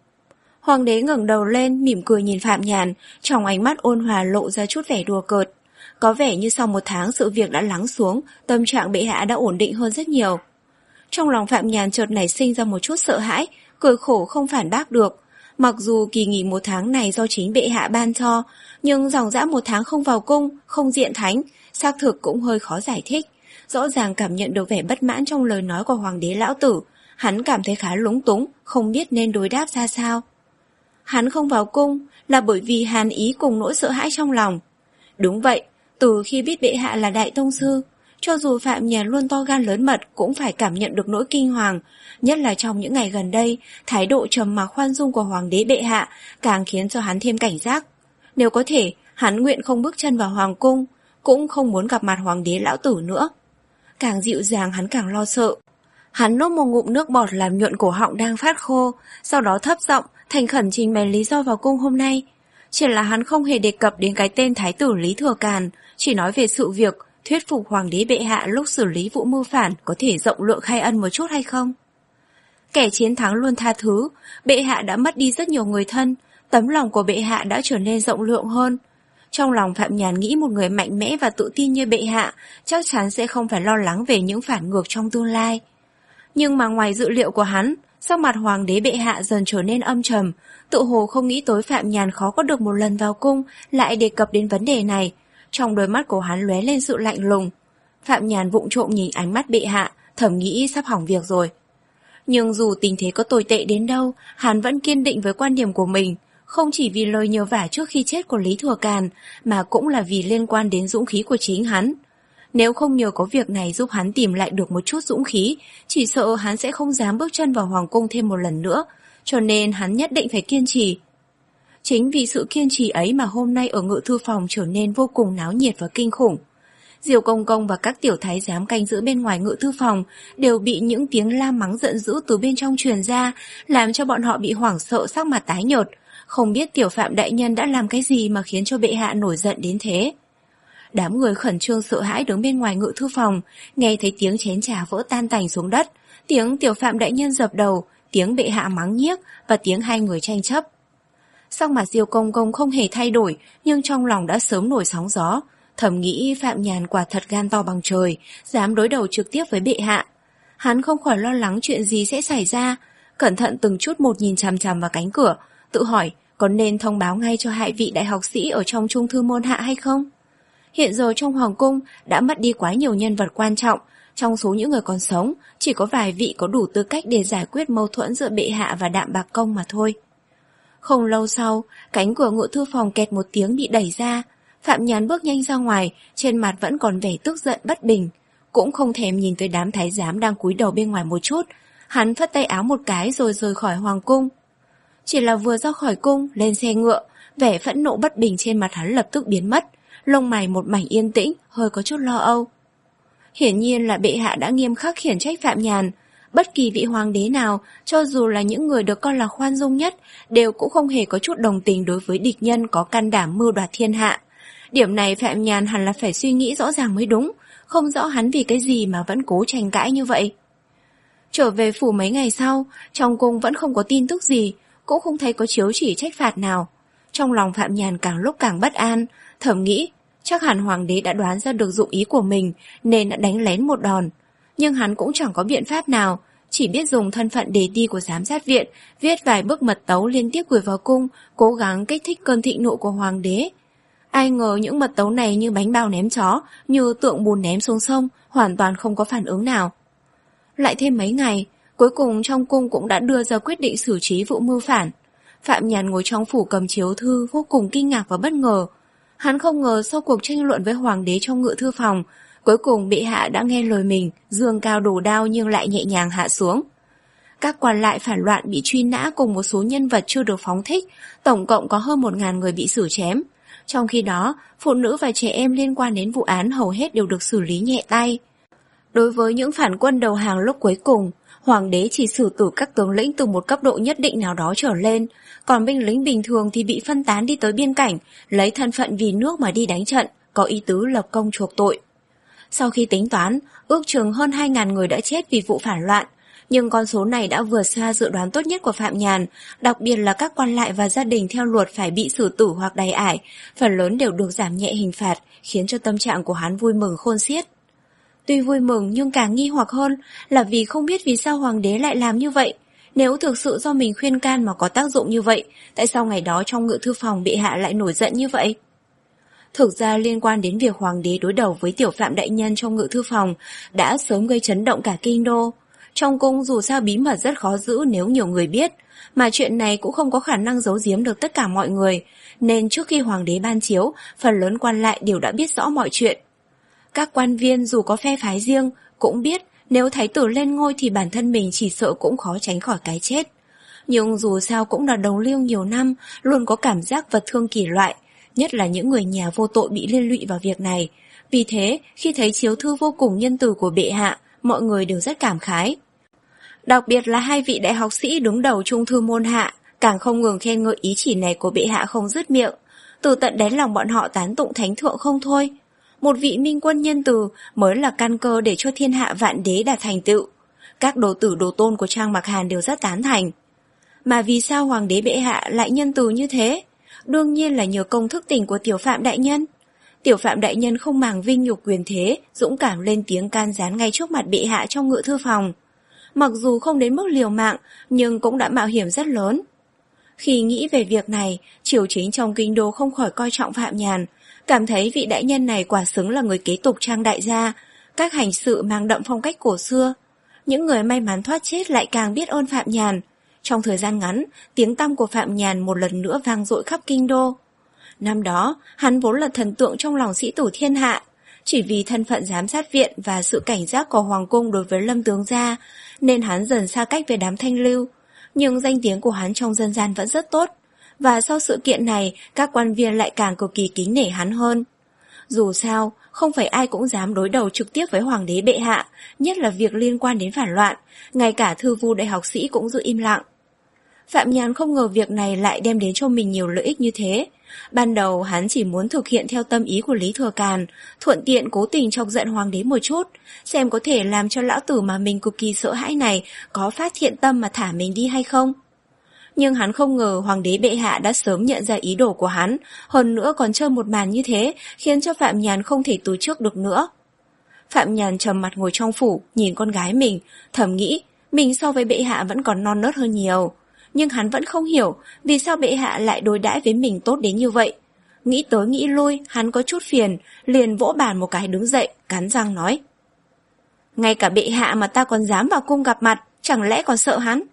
Hoàng đế ngẩng đầu lên, mỉm cười nhìn Phạm Nhàn, trong ánh mắt ôn hòa lộ ra chút vẻ đùa cợt. Có vẻ như sau một tháng sự việc đã lắng xuống, tâm trạng bệ hạ đã ổn định hơn rất nhiều. Trong lòng Phạm Nhàn chợt nảy sinh ra một chút sợ hãi, cười khổ không phản bác được. Mặc dù kỳ nghỉ một tháng này do chính bệ hạ ban cho, nhưng dòng dã một tháng không vào cung, không diện thánh, xác thực cũng hơi khó giải thích. Rõ ràng cảm nhận được vẻ bất mãn trong lời nói của hoàng đế lão tử, hắn cảm thấy khá lúng túng, không biết nên đối đáp ra sao. Hắn không vào cung là bởi vì hàn ý cùng nỗi sợ hãi trong lòng. Đúng vậy, từ khi biết bệ hạ là đại tông sư, cho dù Phạm Nhàn luôn to gan lớn mật cũng phải cảm nhận được nỗi kinh hoàng, nhất là trong những ngày gần đây, thái độ trầm mặc khoan dung của hoàng đế bệ hạ càng khiến cho hắn thêm cảnh giác. Nếu có thể, hắn nguyện không bước chân vào hoàng cung, cũng không muốn gặp mặt hoàng đế lão tử nữa. Càng dịu dàng hắn càng lo sợ. Hắn nốt một ngụm nước bọt làm nhuận cổ họng đang phát khô, sau đó thấp giọng thành khẩn trình bày lý do vào cung hôm nay. Chỉ là hắn không hề đề cập đến cái tên thái tử Lý Thừa Càn, chỉ nói về sự việc thuyết phục hoàng đế bệ hạ lúc xử lý vụ mưu phản có thể rộng lượng khai ân một chút hay không. Kẻ chiến thắng luôn tha thứ, bệ hạ đã mất đi rất nhiều người thân, tấm lòng của bệ hạ đã trở nên rộng lượng hơn. Trong lòng Phạm Nhàn nghĩ một người mạnh mẽ và tự tin như bệ hạ chắc chắn sẽ không phải lo lắng về những phản ngược trong tương lai. Nhưng mà ngoài dự liệu của hắn, sắc mặt hoàng đế bệ hạ dần trở nên âm trầm, tự hồ không nghĩ tới Phạm Nhàn khó có được một lần vào cung lại đề cập đến vấn đề này. Trong đôi mắt của hắn lóe lên sự lạnh lùng. Phạm Nhàn vụng trộm nhìn ánh mắt bệ hạ, thầm nghĩ sắp hỏng việc rồi. Nhưng dù tình thế có tồi tệ đến đâu, hắn vẫn kiên định với quan điểm của mình, không chỉ vì lời nhờ vả trước khi chết của Lý Thừa Càn, mà cũng là vì liên quan đến dũng khí của chính hắn. Nếu không nhờ có việc này giúp hắn tìm lại được một chút dũng khí, chỉ sợ hắn sẽ không dám bước chân vào hoàng cung thêm một lần nữa, cho nên hắn nhất định phải kiên trì. Chính vì sự kiên trì ấy mà hôm nay ở ngự thư phòng trở nên vô cùng náo nhiệt và kinh khủng. Diều Công Công và các tiểu thái giám canh giữ bên ngoài ngự thư phòng đều bị những tiếng la mắng giận dữ từ bên trong truyền ra, làm cho bọn họ bị hoảng sợ, sắc mặt tái nhợt, không biết tiểu Phạm đại nhân đã làm cái gì mà khiến cho bệ hạ nổi giận đến thế. Đám người khẩn trương sợ hãi đứng bên ngoài ngự thư phòng, nghe thấy tiếng chén trà vỡ tan tành xuống đất, tiếng tiểu Phạm đại nhân dập đầu, tiếng bệ hạ mắng nhiếc và tiếng hai người tranh chấp. Sắc mặt Diều Công Công không hề thay đổi, nhưng trong lòng đã sớm nổi sóng gió, thầm nghĩ Phạm Nhàn quả thật gan to bằng trời, dám đối đầu trực tiếp với bệ hạ. Hắn không khỏi lo lắng chuyện gì sẽ xảy ra, cẩn thận từng chút một nhìn chằm chằm vào cánh cửa, tự hỏi có nên thông báo ngay cho hai vị đại học sĩ ở trong Trung thư môn hạ hay không. Hiện giờ trong hoàng cung đã mất đi quá nhiều nhân vật quan trọng, trong số những người còn sống chỉ có vài vị có đủ tư cách để giải quyết mâu thuẫn giữa bệ hạ và Đạm Bạc Công mà thôi. Không lâu sau, cánh cửa ngự thư phòng kẹt một tiếng bị đẩy ra. Phạm Nhàn bước nhanh ra ngoài, trên mặt vẫn còn vẻ tức giận bất bình, cũng không thèm nhìn tới đám thái giám đang cúi đầu bên ngoài một chút. Hắn phất tay áo một cái rồi rời khỏi hoàng cung. Chỉ là vừa ra khỏi cung, lên xe ngựa, vẻ phẫn nộ bất bình trên mặt hắn lập tức biến mất, lông mày một mảnh yên tĩnh, hơi có chút lo âu. Hiển nhiên là bệ hạ đã nghiêm khắc khiển trách Phạm Nhàn. Bất kỳ vị hoàng đế nào, cho dù là những người được coi là khoan dung nhất, đều cũng không hề có chút đồng tình đối với địch nhân có can đảm mưu đoạt thiên hạ. Điểm này Phạm Nhàn hẳn là phải suy nghĩ rõ ràng mới đúng, không rõ hắn vì cái gì mà vẫn cố tranh cãi như vậy. Trở về phủ mấy ngày sau, trong cung vẫn không có tin tức gì, cũng không thấy có chiếu chỉ trách phạt nào. Trong lòng Phạm Nhàn càng lúc càng bất an, thầm nghĩ chắc hẳn hoàng đế đã đoán ra được dụng ý của mình nên đã đánh lén một đòn. Nhưng hắn cũng chẳng có biện pháp nào, chỉ biết dùng thân phận đề ti của giám sát viện, viết vài bức mật tấu liên tiếp gửi vào cung, cố gắng kích thích cơn thịnh nộ của hoàng đế. Ai ngờ những mật tấu này như bánh bao ném chó, như tượng bùn ném xuống sông, hoàn toàn không có phản ứng nào. Lại thêm mấy ngày, cuối cùng trong cung cũng đã đưa ra quyết định xử trí vụ mưu phản. Phạm Nhàn ngồi trong phủ cầm chiếu thư vô cùng kinh ngạc và bất ngờ. Hắn không ngờ sau cuộc tranh luận với hoàng đế trong ngự thư phòng, cuối cùng bệ hạ đã nghe lời mình, giương cao đổ đao nhưng lại nhẹ nhàng hạ xuống. Các quan lại phản loạn bị truy nã cùng một số nhân vật chưa được phóng thích, tổng cộng có hơn một nghìn người bị xử chém. Trong khi đó, phụ nữ và trẻ em liên quan đến vụ án hầu hết đều được xử lý nhẹ tay. Đối với những phản quân đầu hàng lúc cuối cùng, hoàng đế chỉ xử tử các tướng lĩnh từ một cấp độ nhất định nào đó trở lên, còn binh lính bình thường thì bị phân tán đi tới biên cảnh, lấy thân phận vì nước mà đi đánh trận, có ý tứ lập công chuộc tội. Sau khi tính toán, ước chừng hơn hai nghìn người đã chết vì vụ phản loạn, nhưng con số này đã vượt xa dự đoán tốt nhất của Phạm Nhàn, đặc biệt là các quan lại và gia đình theo luật phải bị xử tử hoặc đày ải, phần lớn đều được giảm nhẹ hình phạt, khiến cho tâm trạng của hắn vui mừng khôn xiết. Tuy vui mừng nhưng càng nghi hoặc hơn là vì không biết vì sao hoàng đế lại làm như vậy. Nếu thực sự do mình khuyên can mà có tác dụng như vậy, tại sao ngày đó trong ngự thư phòng bệ hạ lại nổi giận như vậy? Thực ra liên quan đến việc hoàng đế đối đầu với tiểu Phạm đại nhân trong ngự thư phòng đã sớm gây chấn động cả kinh đô. Trong cung dù sao bí mật rất khó giữ nếu nhiều người biết, mà chuyện này cũng không có khả năng giấu giếm được tất cả mọi người, nên trước khi hoàng đế ban chiếu, phần lớn quan lại đều đã biết rõ mọi chuyện. Các quan viên dù có phe phái riêng, cũng biết nếu thái tử lên ngôi thì bản thân mình chỉ sợ cũng khó tránh khỏi cái chết. Nhưng dù sao cũng là đồng liêu nhiều năm, luôn có cảm giác vật thương kỷ loại, nhất là những người nhà vô tội bị liên lụy vào việc này. Vì thế, khi thấy chiếu thư vô cùng nhân từ của bệ hạ, mọi người đều rất cảm khái. Đặc biệt là hai vị đại học sĩ đứng đầu trung thư môn hạ, càng không ngừng khen ngợi ý chỉ này của bệ hạ không dứt miệng. Từ tận đáy lòng bọn họ tán tụng thánh thượng không thôi. Một vị minh quân nhân từ mới là căn cơ để cho thiên hạ vạn đế đạt thành tựu. Các đồ tử đồ tôn của Trang Mặc Hàn đều rất tán thành. Mà vì sao hoàng đế bệ hạ lại nhân từ như thế? Đương nhiên là nhờ công thức tình của tiểu Phạm đại nhân. Tiểu Phạm đại nhân không màng vinh nhục quyền thế, dũng cảm lên tiếng can gián ngay trước mặt bệ hạ trong ngự thư phòng. Mặc dù không đến mức liều mạng, nhưng cũng đã mạo hiểm rất lớn. Khi nghĩ về việc này, triều chính trong kinh đô không khỏi coi trọng Phạm Nhàn, cảm thấy vị đại nhân này quả xứng là người kế tục Trang đại gia, cách hành sự mang đậm phong cách cổ xưa. Những người may mắn thoát chết lại càng biết ơn Phạm Nhàn. Trong thời gian ngắn, tiếng tăm của Phạm Nhàn một lần nữa vang dội khắp kinh đô. Năm đó, hắn vốn là thần tượng trong lòng sĩ tử thiên hạ. Chỉ vì thân phận giám sát viện và sự cảnh giác của hoàng cung đối với Lâm tướng gia, nên hắn dần xa cách về đám thanh lưu. Nhưng danh tiếng của hắn trong dân gian vẫn rất tốt. Và sau sự kiện này, các quan viên lại càng cực kỳ kính nể hắn hơn. Dù sao, không phải ai cũng dám đối đầu trực tiếp với hoàng đế bệ hạ, nhất là việc liên quan đến phản loạn, ngay cả thư vu đại học sĩ cũng giữ im lặng. Phạm Nhàn không ngờ việc này lại đem đến cho mình nhiều lợi ích như thế. Ban đầu hắn chỉ muốn thực hiện theo tâm ý của Lý Thừa Càn, thuận tiện cố tình chọc giận hoàng đế một chút, xem có thể làm cho lão tử mà mình cực kỳ sợ hãi này có phát thiện tâm mà thả mình đi hay không. Nhưng hắn không ngờ hoàng đế bệ hạ đã sớm nhận ra ý đồ của hắn, hơn nữa còn chơi một màn như thế, khiến cho Phạm Nhàn không thể từ trước được nữa. Phạm Nhàn trầm mặt ngồi trong phủ, nhìn con gái mình, thầm nghĩ mình so với bệ hạ vẫn còn non nớt hơn nhiều. Nhưng hắn vẫn không hiểu vì sao bệ hạ lại đối đãi với mình tốt đến như vậy. Nghĩ tới nghĩ lui, hắn có chút phiền, liền vỗ bàn một cái đứng dậy, cắn răng nói: ngay cả bệ hạ mà ta còn dám vào cung gặp mặt, chẳng lẽ còn sợ hắn?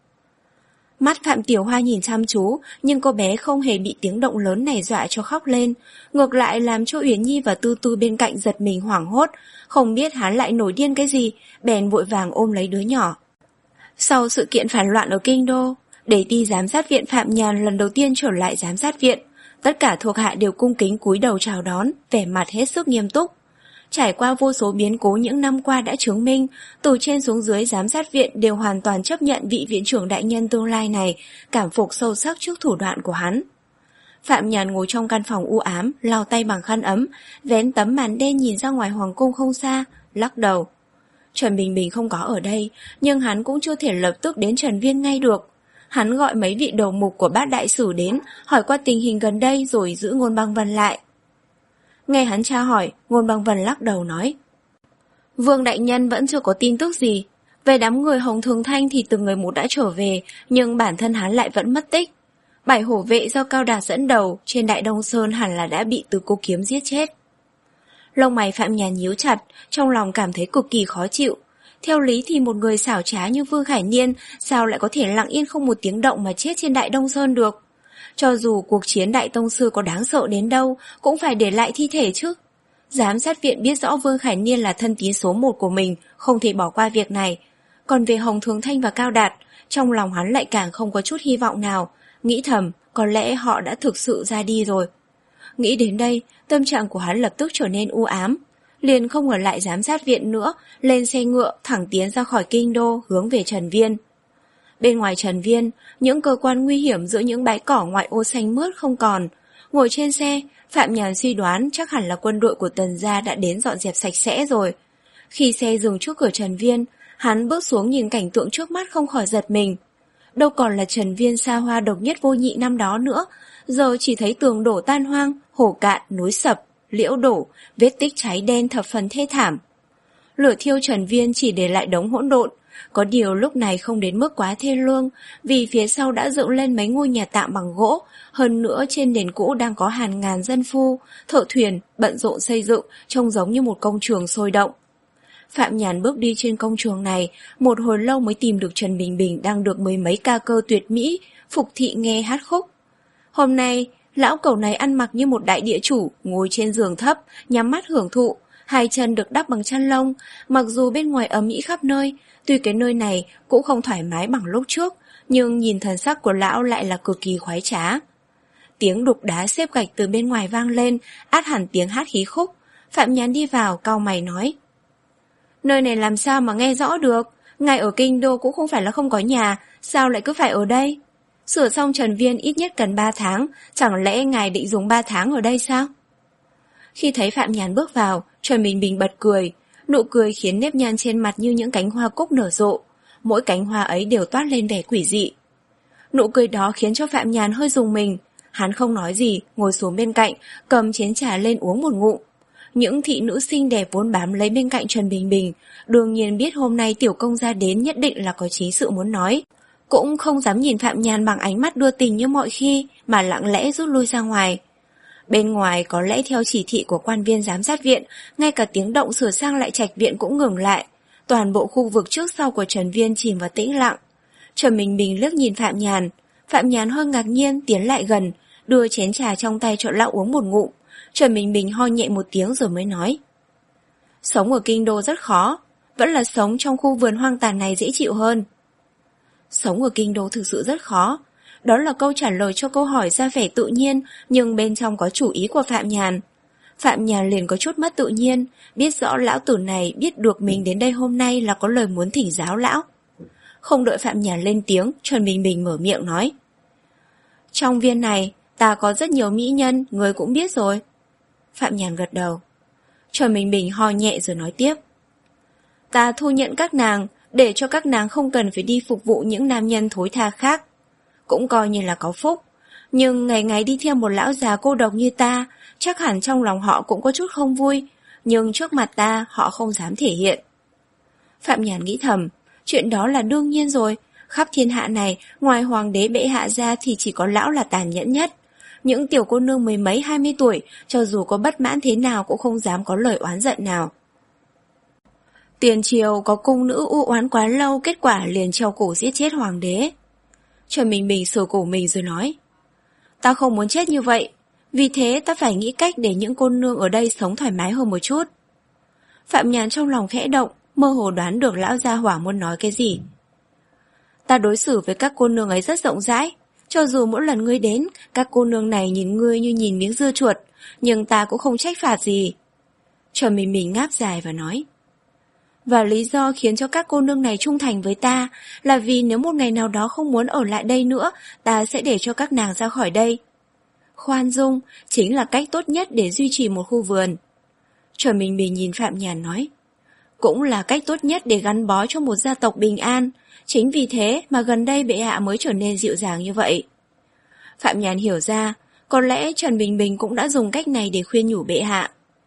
Mắt Phạm Tiểu Hoa nhìn chăm chú, nhưng cô bé không hề bị tiếng động lớn này dọa cho khóc lên, ngược lại làm cho Uyển Nhi và Tư Tư bên cạnh giật mình hoảng hốt, không biết hắn lại nổi điên cái gì, bèn vội vàng ôm lấy đứa nhỏ. Sau sự kiện phản loạn ở Kinh Đô, để ty giám sát viện Phạm Nhàn lần đầu tiên trở lại giám sát viện, tất cả thuộc hạ đều cung kính cúi đầu chào đón, vẻ mặt hết sức nghiêm túc. Trải qua vô số biến cố những năm qua đã chứng minh, từ trên xuống dưới giám sát viện đều hoàn toàn chấp nhận vị viện trưởng đại nhân tương lai này, cảm phục sâu sắc trước thủ đoạn của hắn. Phạm Nhàn ngồi trong căn phòng u ám, lau tay bằng khăn ấm, vén tấm màn đen nhìn ra ngoài hoàng cung không xa, lắc đầu. Trần Bình Bình không có ở đây, nhưng hắn cũng chưa thể lập tức đến Trần Viên ngay được. Hắn gọi mấy vị đầu mục của Bát Đại Sử đến, hỏi qua tình hình gần đây rồi giữ Ngôn Băng Vân lại. Nghe hắn tra hỏi, Ngôn Băng Vân lắc đầu nói: Vương đại nhân vẫn chưa có tin tức gì. Về đám người Hồng Thường Thanh thì từng người một đã trở về, nhưng bản thân hắn lại vẫn mất tích. Bảy hổ vệ do Cao Đạt dẫn đầu trên Đại Đông Sơn hẳn là đã bị Từ Cô Kiếm giết chết. Lông mày Phạm Nhàn nhíu chặt, trong lòng cảm thấy cực kỳ khó chịu. Theo lý thì một người xảo trá như Vương Khải Niên sao lại có thể lặng yên không một tiếng động mà chết trên Đại Đông Sơn được. Cho dù cuộc chiến Đại Tông Sư có đáng sợ đến đâu, cũng phải để lại thi thể chứ. Giám sát viện biết rõ Vương Khải Niên là thân tín số một của mình, không thể bỏ qua việc này. Còn về Hồng Thường Thanh và Cao Đạt, trong lòng hắn lại càng không có chút hy vọng nào, nghĩ thầm có lẽ họ đã thực sự ra đi rồi. Nghĩ đến đây, tâm trạng của hắn lập tức trở nên u ám, liền không ở lại giám sát viện nữa, lên xe ngựa thẳng tiến ra khỏi kinh đô hướng về Trần Viên. Bên ngoài Trần Viên, những cơ quan nguy hiểm giữa những bãi cỏ ngoại ô xanh mướt không còn. Ngồi trên xe, Phạm Nhàn suy đoán chắc hẳn là quân đội của Tần gia đã đến dọn dẹp sạch sẽ rồi. Khi xe dừng trước cửa Trần Viên, hắn bước xuống nhìn cảnh tượng trước mắt không khỏi giật mình. Đâu còn là Trần Viên xa hoa độc nhất vô nhị năm đó nữa, giờ chỉ thấy tường đổ tan hoang, hồ cạn, núi sập, liễu đổ, vết tích cháy đen thập phần thê thảm. Lửa thiêu Trần Viên chỉ để lại đống hỗn độn, có điều lúc này không đến mức quá thê lương, vì phía sau đã dựng lên mấy ngôi nhà tạm bằng gỗ, hơn nữa trên nền cũ đang có hàng ngàn dân phu, thợ thuyền, bận rộn xây dựng, trông giống như một công trường sôi động. Phạm Nhàn bước đi trên công trường này, một hồi lâu mới tìm được Trần Bình Bình đang được mấy mấy ca cơ tuyệt mỹ, phục thị nghe hát khúc. Hôm nay, lão cẩu này ăn mặc như một đại địa chủ, ngồi trên giường thấp, nhắm mắt hưởng thụ, hai chân được đắp bằng chăn lông, mặc dù bên ngoài ấm ĩ khắp nơi, tuy cái nơi này cũng không thoải mái bằng lúc trước, nhưng nhìn thần sắc của lão lại là cực kỳ khoái trá. Tiếng đục đá xếp gạch từ bên ngoài vang lên, át hẳn tiếng hát khí khúc. Phạm Nhàn đi vào, cau mày nói: Nơi này làm sao mà nghe rõ được? Ngài ở kinh đô cũng không phải là không có nhà, sao lại cứ phải ở đây? Sửa xong Trần Viên ít nhất cần ba tháng, chẳng lẽ ngài định dùng ba tháng ở đây sao? Khi thấy Phạm Nhàn bước vào, Trần Bình Bình bật cười. Nụ cười khiến nếp nhăn trên mặt như những cánh hoa cúc nở rộ. Mỗi cánh hoa ấy đều toát lên vẻ quỷ dị. Nụ cười đó khiến cho Phạm Nhàn hơi rùng mình. Hắn không nói gì, ngồi xuống bên cạnh, cầm chén trà lên uống một ngụm. Những thị nữ xinh đẹp vốn bám lấy bên cạnh Trần Bình Bình, đương nhiên biết hôm nay tiểu công gia đến nhất định là có chí sự muốn nói. Cũng không dám nhìn Phạm Nhàn bằng ánh mắt đưa tình như mọi khi, mà lặng lẽ rút lui ra ngoài. Bên ngoài có lẽ theo chỉ thị của quan viên giám sát viện, ngay cả tiếng động sửa sang lại trạch viện cũng ngừng lại. Toàn bộ khu vực trước sau của Trần Viên chìm vào tĩnh lặng. Trần Bình Bình liếc nhìn Phạm Nhàn. Phạm Nhàn hơi ngạc nhiên tiến lại gần, đưa chén trà trong tay cho lão uống một ngụm. Trần Bình Bình ho nhẹ một tiếng rồi mới nói: Sống ở kinh đô rất khó, vẫn là sống trong khu vườn hoang tàn này dễ chịu hơn. Sống ở kinh đô thực sự rất khó. Đó là câu trả lời cho câu hỏi ra vẻ tự nhiên, nhưng bên trong có chủ ý của Phạm Nhàn. Phạm Nhàn liền có chút mất tự nhiên, biết rõ lão tử này biết được mình đến đây hôm nay là có lời muốn thỉnh giáo lão. Không đợi Phạm Nhàn lên tiếng, Trần Bình Bình mở miệng nói. Trong viên này, ta có rất nhiều mỹ nhân, người cũng biết rồi. Phạm Nhàn gật đầu. Trần Bình Bình ho nhẹ rồi nói tiếp. Ta thu nhận các nàng, để cho các nàng không cần phải đi phục vụ những nam nhân thối tha khác. Cũng coi như là có phúc. Nhưng ngày ngày đi theo một lão già cô độc như ta, chắc hẳn trong lòng họ cũng có chút không vui, nhưng trước mặt ta họ không dám thể hiện. Phạm Nhàn nghĩ thầm, chuyện đó là đương nhiên rồi, khắp thiên hạ này, ngoài hoàng đế bệ hạ ra thì chỉ có lão là tàn nhẫn nhất. Những tiểu cô nương mười mấy hai mươi tuổi, cho dù có bất mãn thế nào cũng không dám có lời oán giận nào. Tiền triều có cung nữ u oán quá lâu, kết quả liền treo cổ giết chết hoàng đế. Trần Bình Bình sờ cổ mình rồi nói. Ta không muốn chết như vậy, vì thế ta phải nghĩ cách để những cô nương ở đây sống thoải mái hơn một chút. Phạm Nhàn trong lòng khẽ động, mơ hồ đoán được lão gia hỏa muốn nói cái gì. Ta đối xử với các cô nương ấy rất rộng rãi, cho dù mỗi lần ngươi đến, các cô nương này nhìn ngươi như nhìn miếng dưa chuột, nhưng ta cũng không trách phạt gì. Trần Bình Bình ngáp dài và nói. Và lý do khiến cho các cô nương này trung thành với ta là vì nếu một ngày nào đó không muốn ở lại đây nữa, ta sẽ để cho các nàng ra khỏi đây. Khoan dung chính là cách tốt nhất để duy trì một khu vườn. Trần Bình Bình nhìn Phạm Nhàn nói. Cũng là cách tốt nhất để gắn bó cho một gia tộc bình an. Chính vì thế mà gần đây bệ hạ mới trở nên dịu dàng như vậy. Phạm Nhàn hiểu ra, có lẽ Trần Bình Bình cũng đã dùng cách này để khuyên nhủ bệ hạ.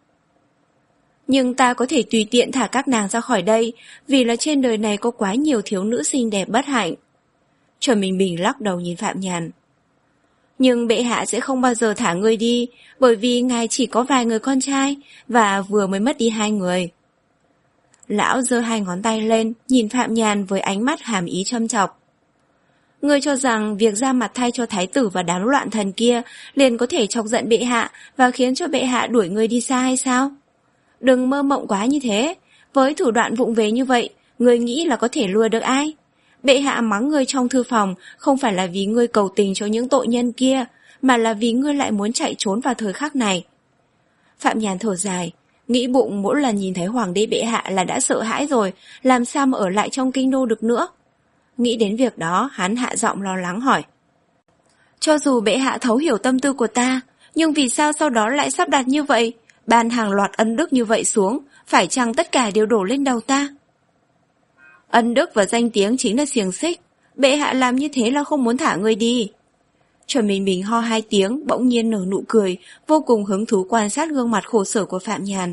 Nhưng ta có thể tùy tiện thả các nàng ra khỏi đây, vì là trên đời này có quá nhiều thiếu nữ xinh đẹp bất hạnh. Trần Bình Bình lắc đầu nhìn Phạm Nhàn. Nhưng bệ hạ sẽ không bao giờ thả ngươi đi, bởi vì ngài chỉ có vài người con trai, và vừa mới mất đi hai người. Lão giơ hai ngón tay lên, nhìn Phạm Nhàn với ánh mắt hàm ý châm chọc. Ngươi cho rằng việc ra mặt thay cho thái tử và đám loạn thần kia liền có thể chọc giận bệ hạ và khiến cho bệ hạ đuổi ngươi đi xa hay sao? Đừng mơ mộng quá như thế, với thủ đoạn vụng về như vậy, ngươi nghĩ là có thể lừa được ai? Bệ hạ mắng ngươi trong thư phòng không phải là vì ngươi cầu tình cho những tội nhân kia, mà là vì ngươi lại muốn chạy trốn vào thời khắc này. Phạm Nhàn thở dài, nghĩ bụng mỗi lần nhìn thấy hoàng đế bệ hạ là đã sợ hãi rồi, làm sao mà ở lại trong kinh đô được nữa. Nghĩ đến việc đó, hắn hạ giọng lo lắng hỏi. Cho dù bệ hạ thấu hiểu tâm tư của ta, nhưng vì sao sau đó lại sắp đặt như vậy, ban hàng loạt ân đức như vậy xuống, phải chăng tất cả đều đổ lên đầu ta? Ân đức và danh tiếng chính là xiềng xích, bệ hạ làm như thế là không muốn thả ngươi đi. Trần Bình Bình ho hai tiếng, bỗng nhiên nở nụ cười, vô cùng hứng thú quan sát gương mặt khổ sở của Phạm Nhàn.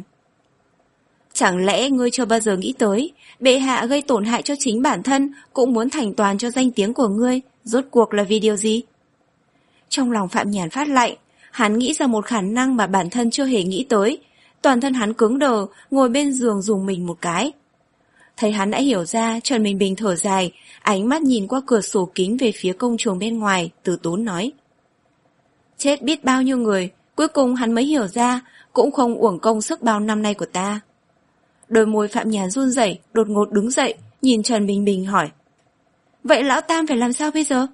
Chẳng lẽ ngươi chưa bao giờ nghĩ tới, bệ hạ gây tổn hại cho chính bản thân, cũng muốn thành toàn cho danh tiếng của ngươi, rốt cuộc là vì điều gì? Trong lòng Phạm Nhàn phát lạnh, hắn nghĩ ra một khả năng mà bản thân chưa hề nghĩ tới, toàn thân hắn cứng đờ, ngồi bên giường dùng mình một cái. Thấy hắn đã hiểu ra, Trần Bình Bình thở dài, ánh mắt nhìn qua cửa sổ kính về phía công trường bên ngoài, từ tốn nói. Chết biết bao nhiêu người, cuối cùng hắn mới hiểu ra, cũng không uổng công sức bao năm nay của ta. Đôi môi Phạm Nhàn run rẩy, đột ngột đứng dậy, nhìn Trần Bình Bình hỏi. Vậy lão Tam phải làm sao bây giờ?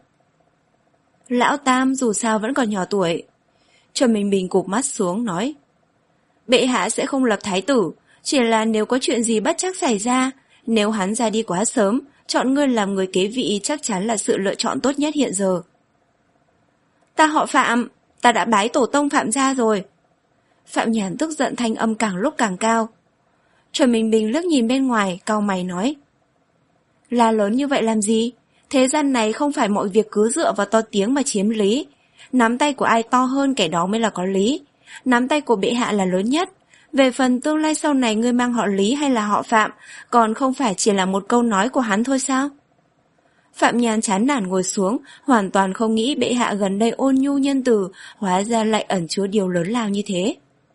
Lão Tam dù sao vẫn còn nhỏ tuổi. Trần Bình Bình cụp mắt xuống, nói. Bệ hạ sẽ không lập thái tử, chỉ là nếu có chuyện gì bất trắc xảy ra, nếu hắn ra đi quá sớm, chọn ngươi làm người kế vị chắc chắn là sự lựa chọn tốt nhất hiện giờ. Ta họ Phạm, ta đã bái tổ tông Phạm gia rồi. Phạm Nhàn tức giận, thanh âm càng lúc càng cao. Trần Bình Bình liếc nhìn bên ngoài, cau mày nói. La lớn như vậy làm gì? Thế gian này không phải mọi việc cứ dựa vào to tiếng mà chiếm lý. Nắm tay của ai to hơn kẻ đó mới là có lý. Nắm tay của bệ hạ là lớn nhất. Về phần tương lai sau này ngươi mang họ Lý hay là họ Phạm, còn không phải chỉ là một câu nói của hắn thôi sao? Phạm Nhàn chán nản ngồi xuống, hoàn toàn không nghĩ bệ hạ gần đây ôn nhu nhân từ, hóa ra lại ẩn chứa điều lớn lao như thế.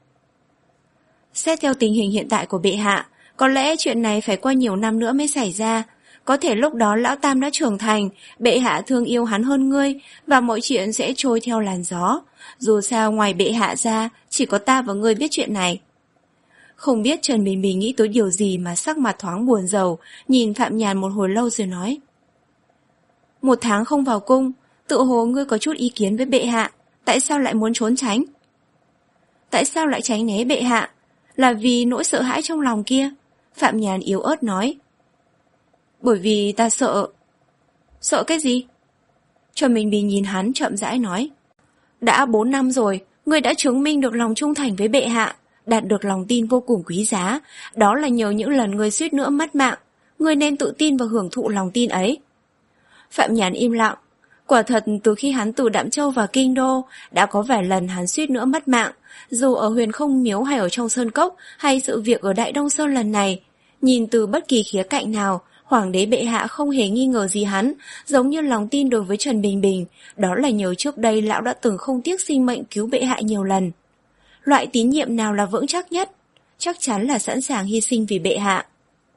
Xét theo tình hình hiện tại của bệ hạ, có lẽ chuyện này phải qua nhiều năm nữa mới xảy ra. Có thể lúc đó lão Tam đã trưởng thành, bệ hạ thương yêu hắn hơn ngươi, và mọi chuyện sẽ trôi theo làn gió. Dù sao ngoài bệ hạ ra, chỉ có ta và ngươi biết chuyện này. Không biết Trần Bình Bình nghĩ tới điều gì mà sắc mặt thoáng buồn rầu, nhìn Phạm Nhàn một hồi lâu rồi nói. Một tháng không vào cung, Tự hồ ngươi có chút ý kiến với bệ hạ, tại sao lại muốn trốn tránh? Tại sao lại tránh né bệ hạ? Là vì nỗi sợ hãi trong lòng kia. Phạm Nhàn yếu ớt nói. Bởi vì ta sợ. Sợ cái gì? Trần Bình Bình nhìn hắn chậm rãi nói. Đã bốn năm rồi, ngươi đã chứng minh được lòng trung thành với bệ hạ, đạt được lòng tin vô cùng quý giá. Đó là nhờ những lần ngươi suýt nữa mất mạng. Ngươi nên tự tin và hưởng thụ lòng tin ấy. Phạm Nhàn im lặng. Quả thật từ khi hắn từ Đạm Châu vào Kinh Đô, đã có vài lần hắn suýt nữa mất mạng. Dù ở Huyền Không Miếu hay ở trong Sơn Cốc, hay sự việc ở Đại Đông Sơn lần này, nhìn từ bất kỳ khía cạnh nào, Hoàng đế bệ hạ không hề nghi ngờ gì hắn, giống như lòng tin đối với Trần Bình Bình. Đó là nhờ trước đây lão đã từng không tiếc sinh mệnh cứu bệ hạ nhiều lần. Loại tín nhiệm nào là vững chắc nhất? Chắc chắn là sẵn sàng hy sinh vì bệ hạ.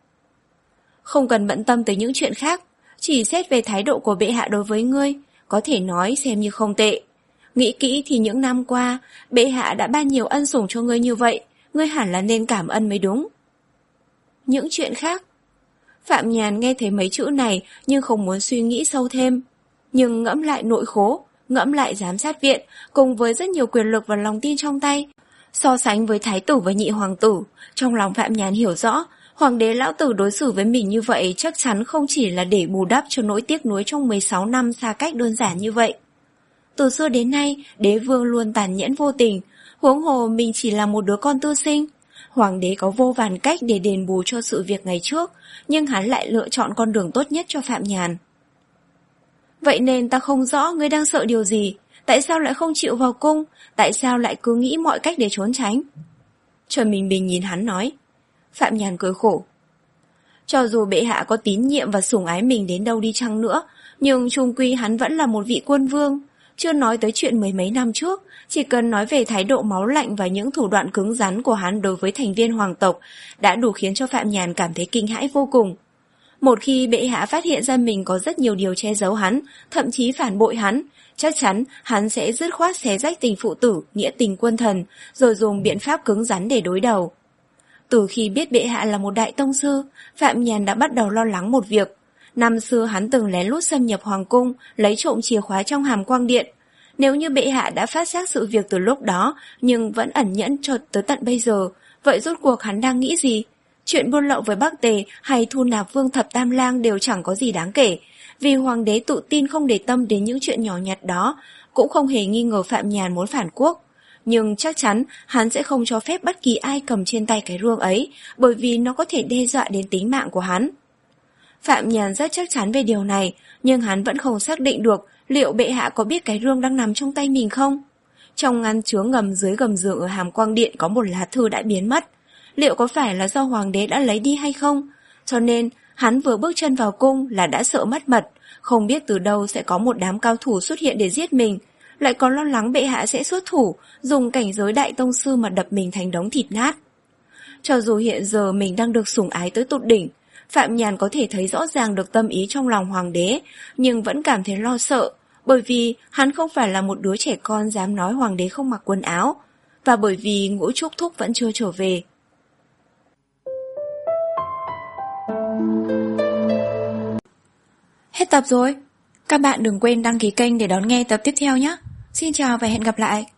Không cần bận tâm tới những chuyện khác, chỉ xét về thái độ của bệ hạ đối với ngươi, có thể nói xem như không tệ. Nghĩ kỹ thì những năm qua, bệ hạ đã ban nhiều ân sủng cho ngươi như vậy, ngươi hẳn là nên cảm ơn mới đúng. Những chuyện khác? Phạm Nhàn nghe thấy mấy chữ này nhưng không muốn suy nghĩ sâu thêm. Nhưng ngẫm lại nội khố, ngẫm lại giám sát viện, cùng với rất nhiều quyền lực và lòng tin trong tay, so sánh với thái tử và nhị hoàng tử, trong lòng Phạm Nhàn hiểu rõ, hoàng đế lão tử đối xử với mình như vậy chắc chắn không chỉ là để bù đắp cho nỗi tiếc nuối trong mười sáu năm xa cách đơn giản như vậy. Từ xưa đến nay, đế vương luôn tàn nhẫn vô tình, huống hồ mình chỉ là một đứa con tư sinh. Hoàng đế có vô vàn cách để đền bù cho sự việc ngày trước, nhưng hắn lại lựa chọn con đường tốt nhất cho Phạm Nhàn. Vậy nên ta không rõ ngươi đang sợ điều gì, tại sao lại không chịu vào cung, tại sao lại cứ nghĩ mọi cách để trốn tránh? Trần Bình Bình nhìn hắn nói. Phạm Nhàn cười khổ. Cho dù bệ hạ có tín nhiệm và sủng ái mình đến đâu đi chăng nữa, nhưng chung quy hắn vẫn là một vị quân vương. Chưa nói tới chuyện mấy mấy năm trước, chỉ cần nói về thái độ máu lạnh và những thủ đoạn cứng rắn của hắn đối với thành viên hoàng tộc đã đủ khiến cho Phạm Nhàn cảm thấy kinh hãi vô cùng. Một khi bệ hạ phát hiện ra mình có rất nhiều điều che giấu hắn, thậm chí phản bội hắn, chắc chắn hắn sẽ dứt khoát xé rách tình phụ tử, nghĩa tình quân thần, rồi dùng biện pháp cứng rắn để đối đầu. Từ khi biết bệ hạ là một đại tông sư, Phạm Nhàn đã bắt đầu lo lắng một việc. Năm xưa hắn từng lén lút xâm nhập hoàng cung, lấy trộm chìa khóa trong hàm quang điện. Nếu như bệ hạ đã phát giác sự việc từ lúc đó, nhưng vẫn ẩn nhẫn cho tới tận bây giờ, vậy rốt cuộc hắn đang nghĩ gì? Chuyện buôn lậu với Bắc Tề hay thu nạp Vương Thập Tam Lang đều chẳng có gì đáng kể, vì hoàng đế tự tin không để tâm đến những chuyện nhỏ nhặt đó, cũng không hề nghi ngờ Phạm Nhàn muốn phản quốc. Nhưng chắc chắn hắn sẽ không cho phép bất kỳ ai cầm trên tay cái rương ấy, bởi vì nó có thể đe dọa đến tính mạng của hắn. Phạm Nhàn rất chắc chắn về điều này, nhưng hắn vẫn không xác định được liệu bệ hạ có biết cái rương đang nằm trong tay mình không? Trong ngăn chứa ngầm dưới gầm giường ở hàm quang điện có một lá thư đã biến mất. Liệu có phải là do hoàng đế đã lấy đi hay không? Cho nên, hắn vừa bước chân vào cung là đã sợ mất mật, không biết từ đâu sẽ có một đám cao thủ xuất hiện để giết mình, lại còn lo lắng bệ hạ sẽ xuất thủ, dùng cảnh giới đại tông sư mà đập mình thành đống thịt nát. Cho dù hiện giờ mình đang được sủng ái tới tột đỉnh, Phạm Nhàn có thể thấy rõ ràng được tâm ý trong lòng hoàng đế, nhưng vẫn cảm thấy lo sợ, bởi vì hắn không phải là một đứa trẻ con dám nói hoàng đế không mặc quần áo, và bởi vì Ngũ Trúc Thúc vẫn chưa trở về. Hết tập rồi. Các bạn đừng quên đăng ký kênh để đón nghe tập tiếp theo nhé. Xin chào và hẹn gặp lại.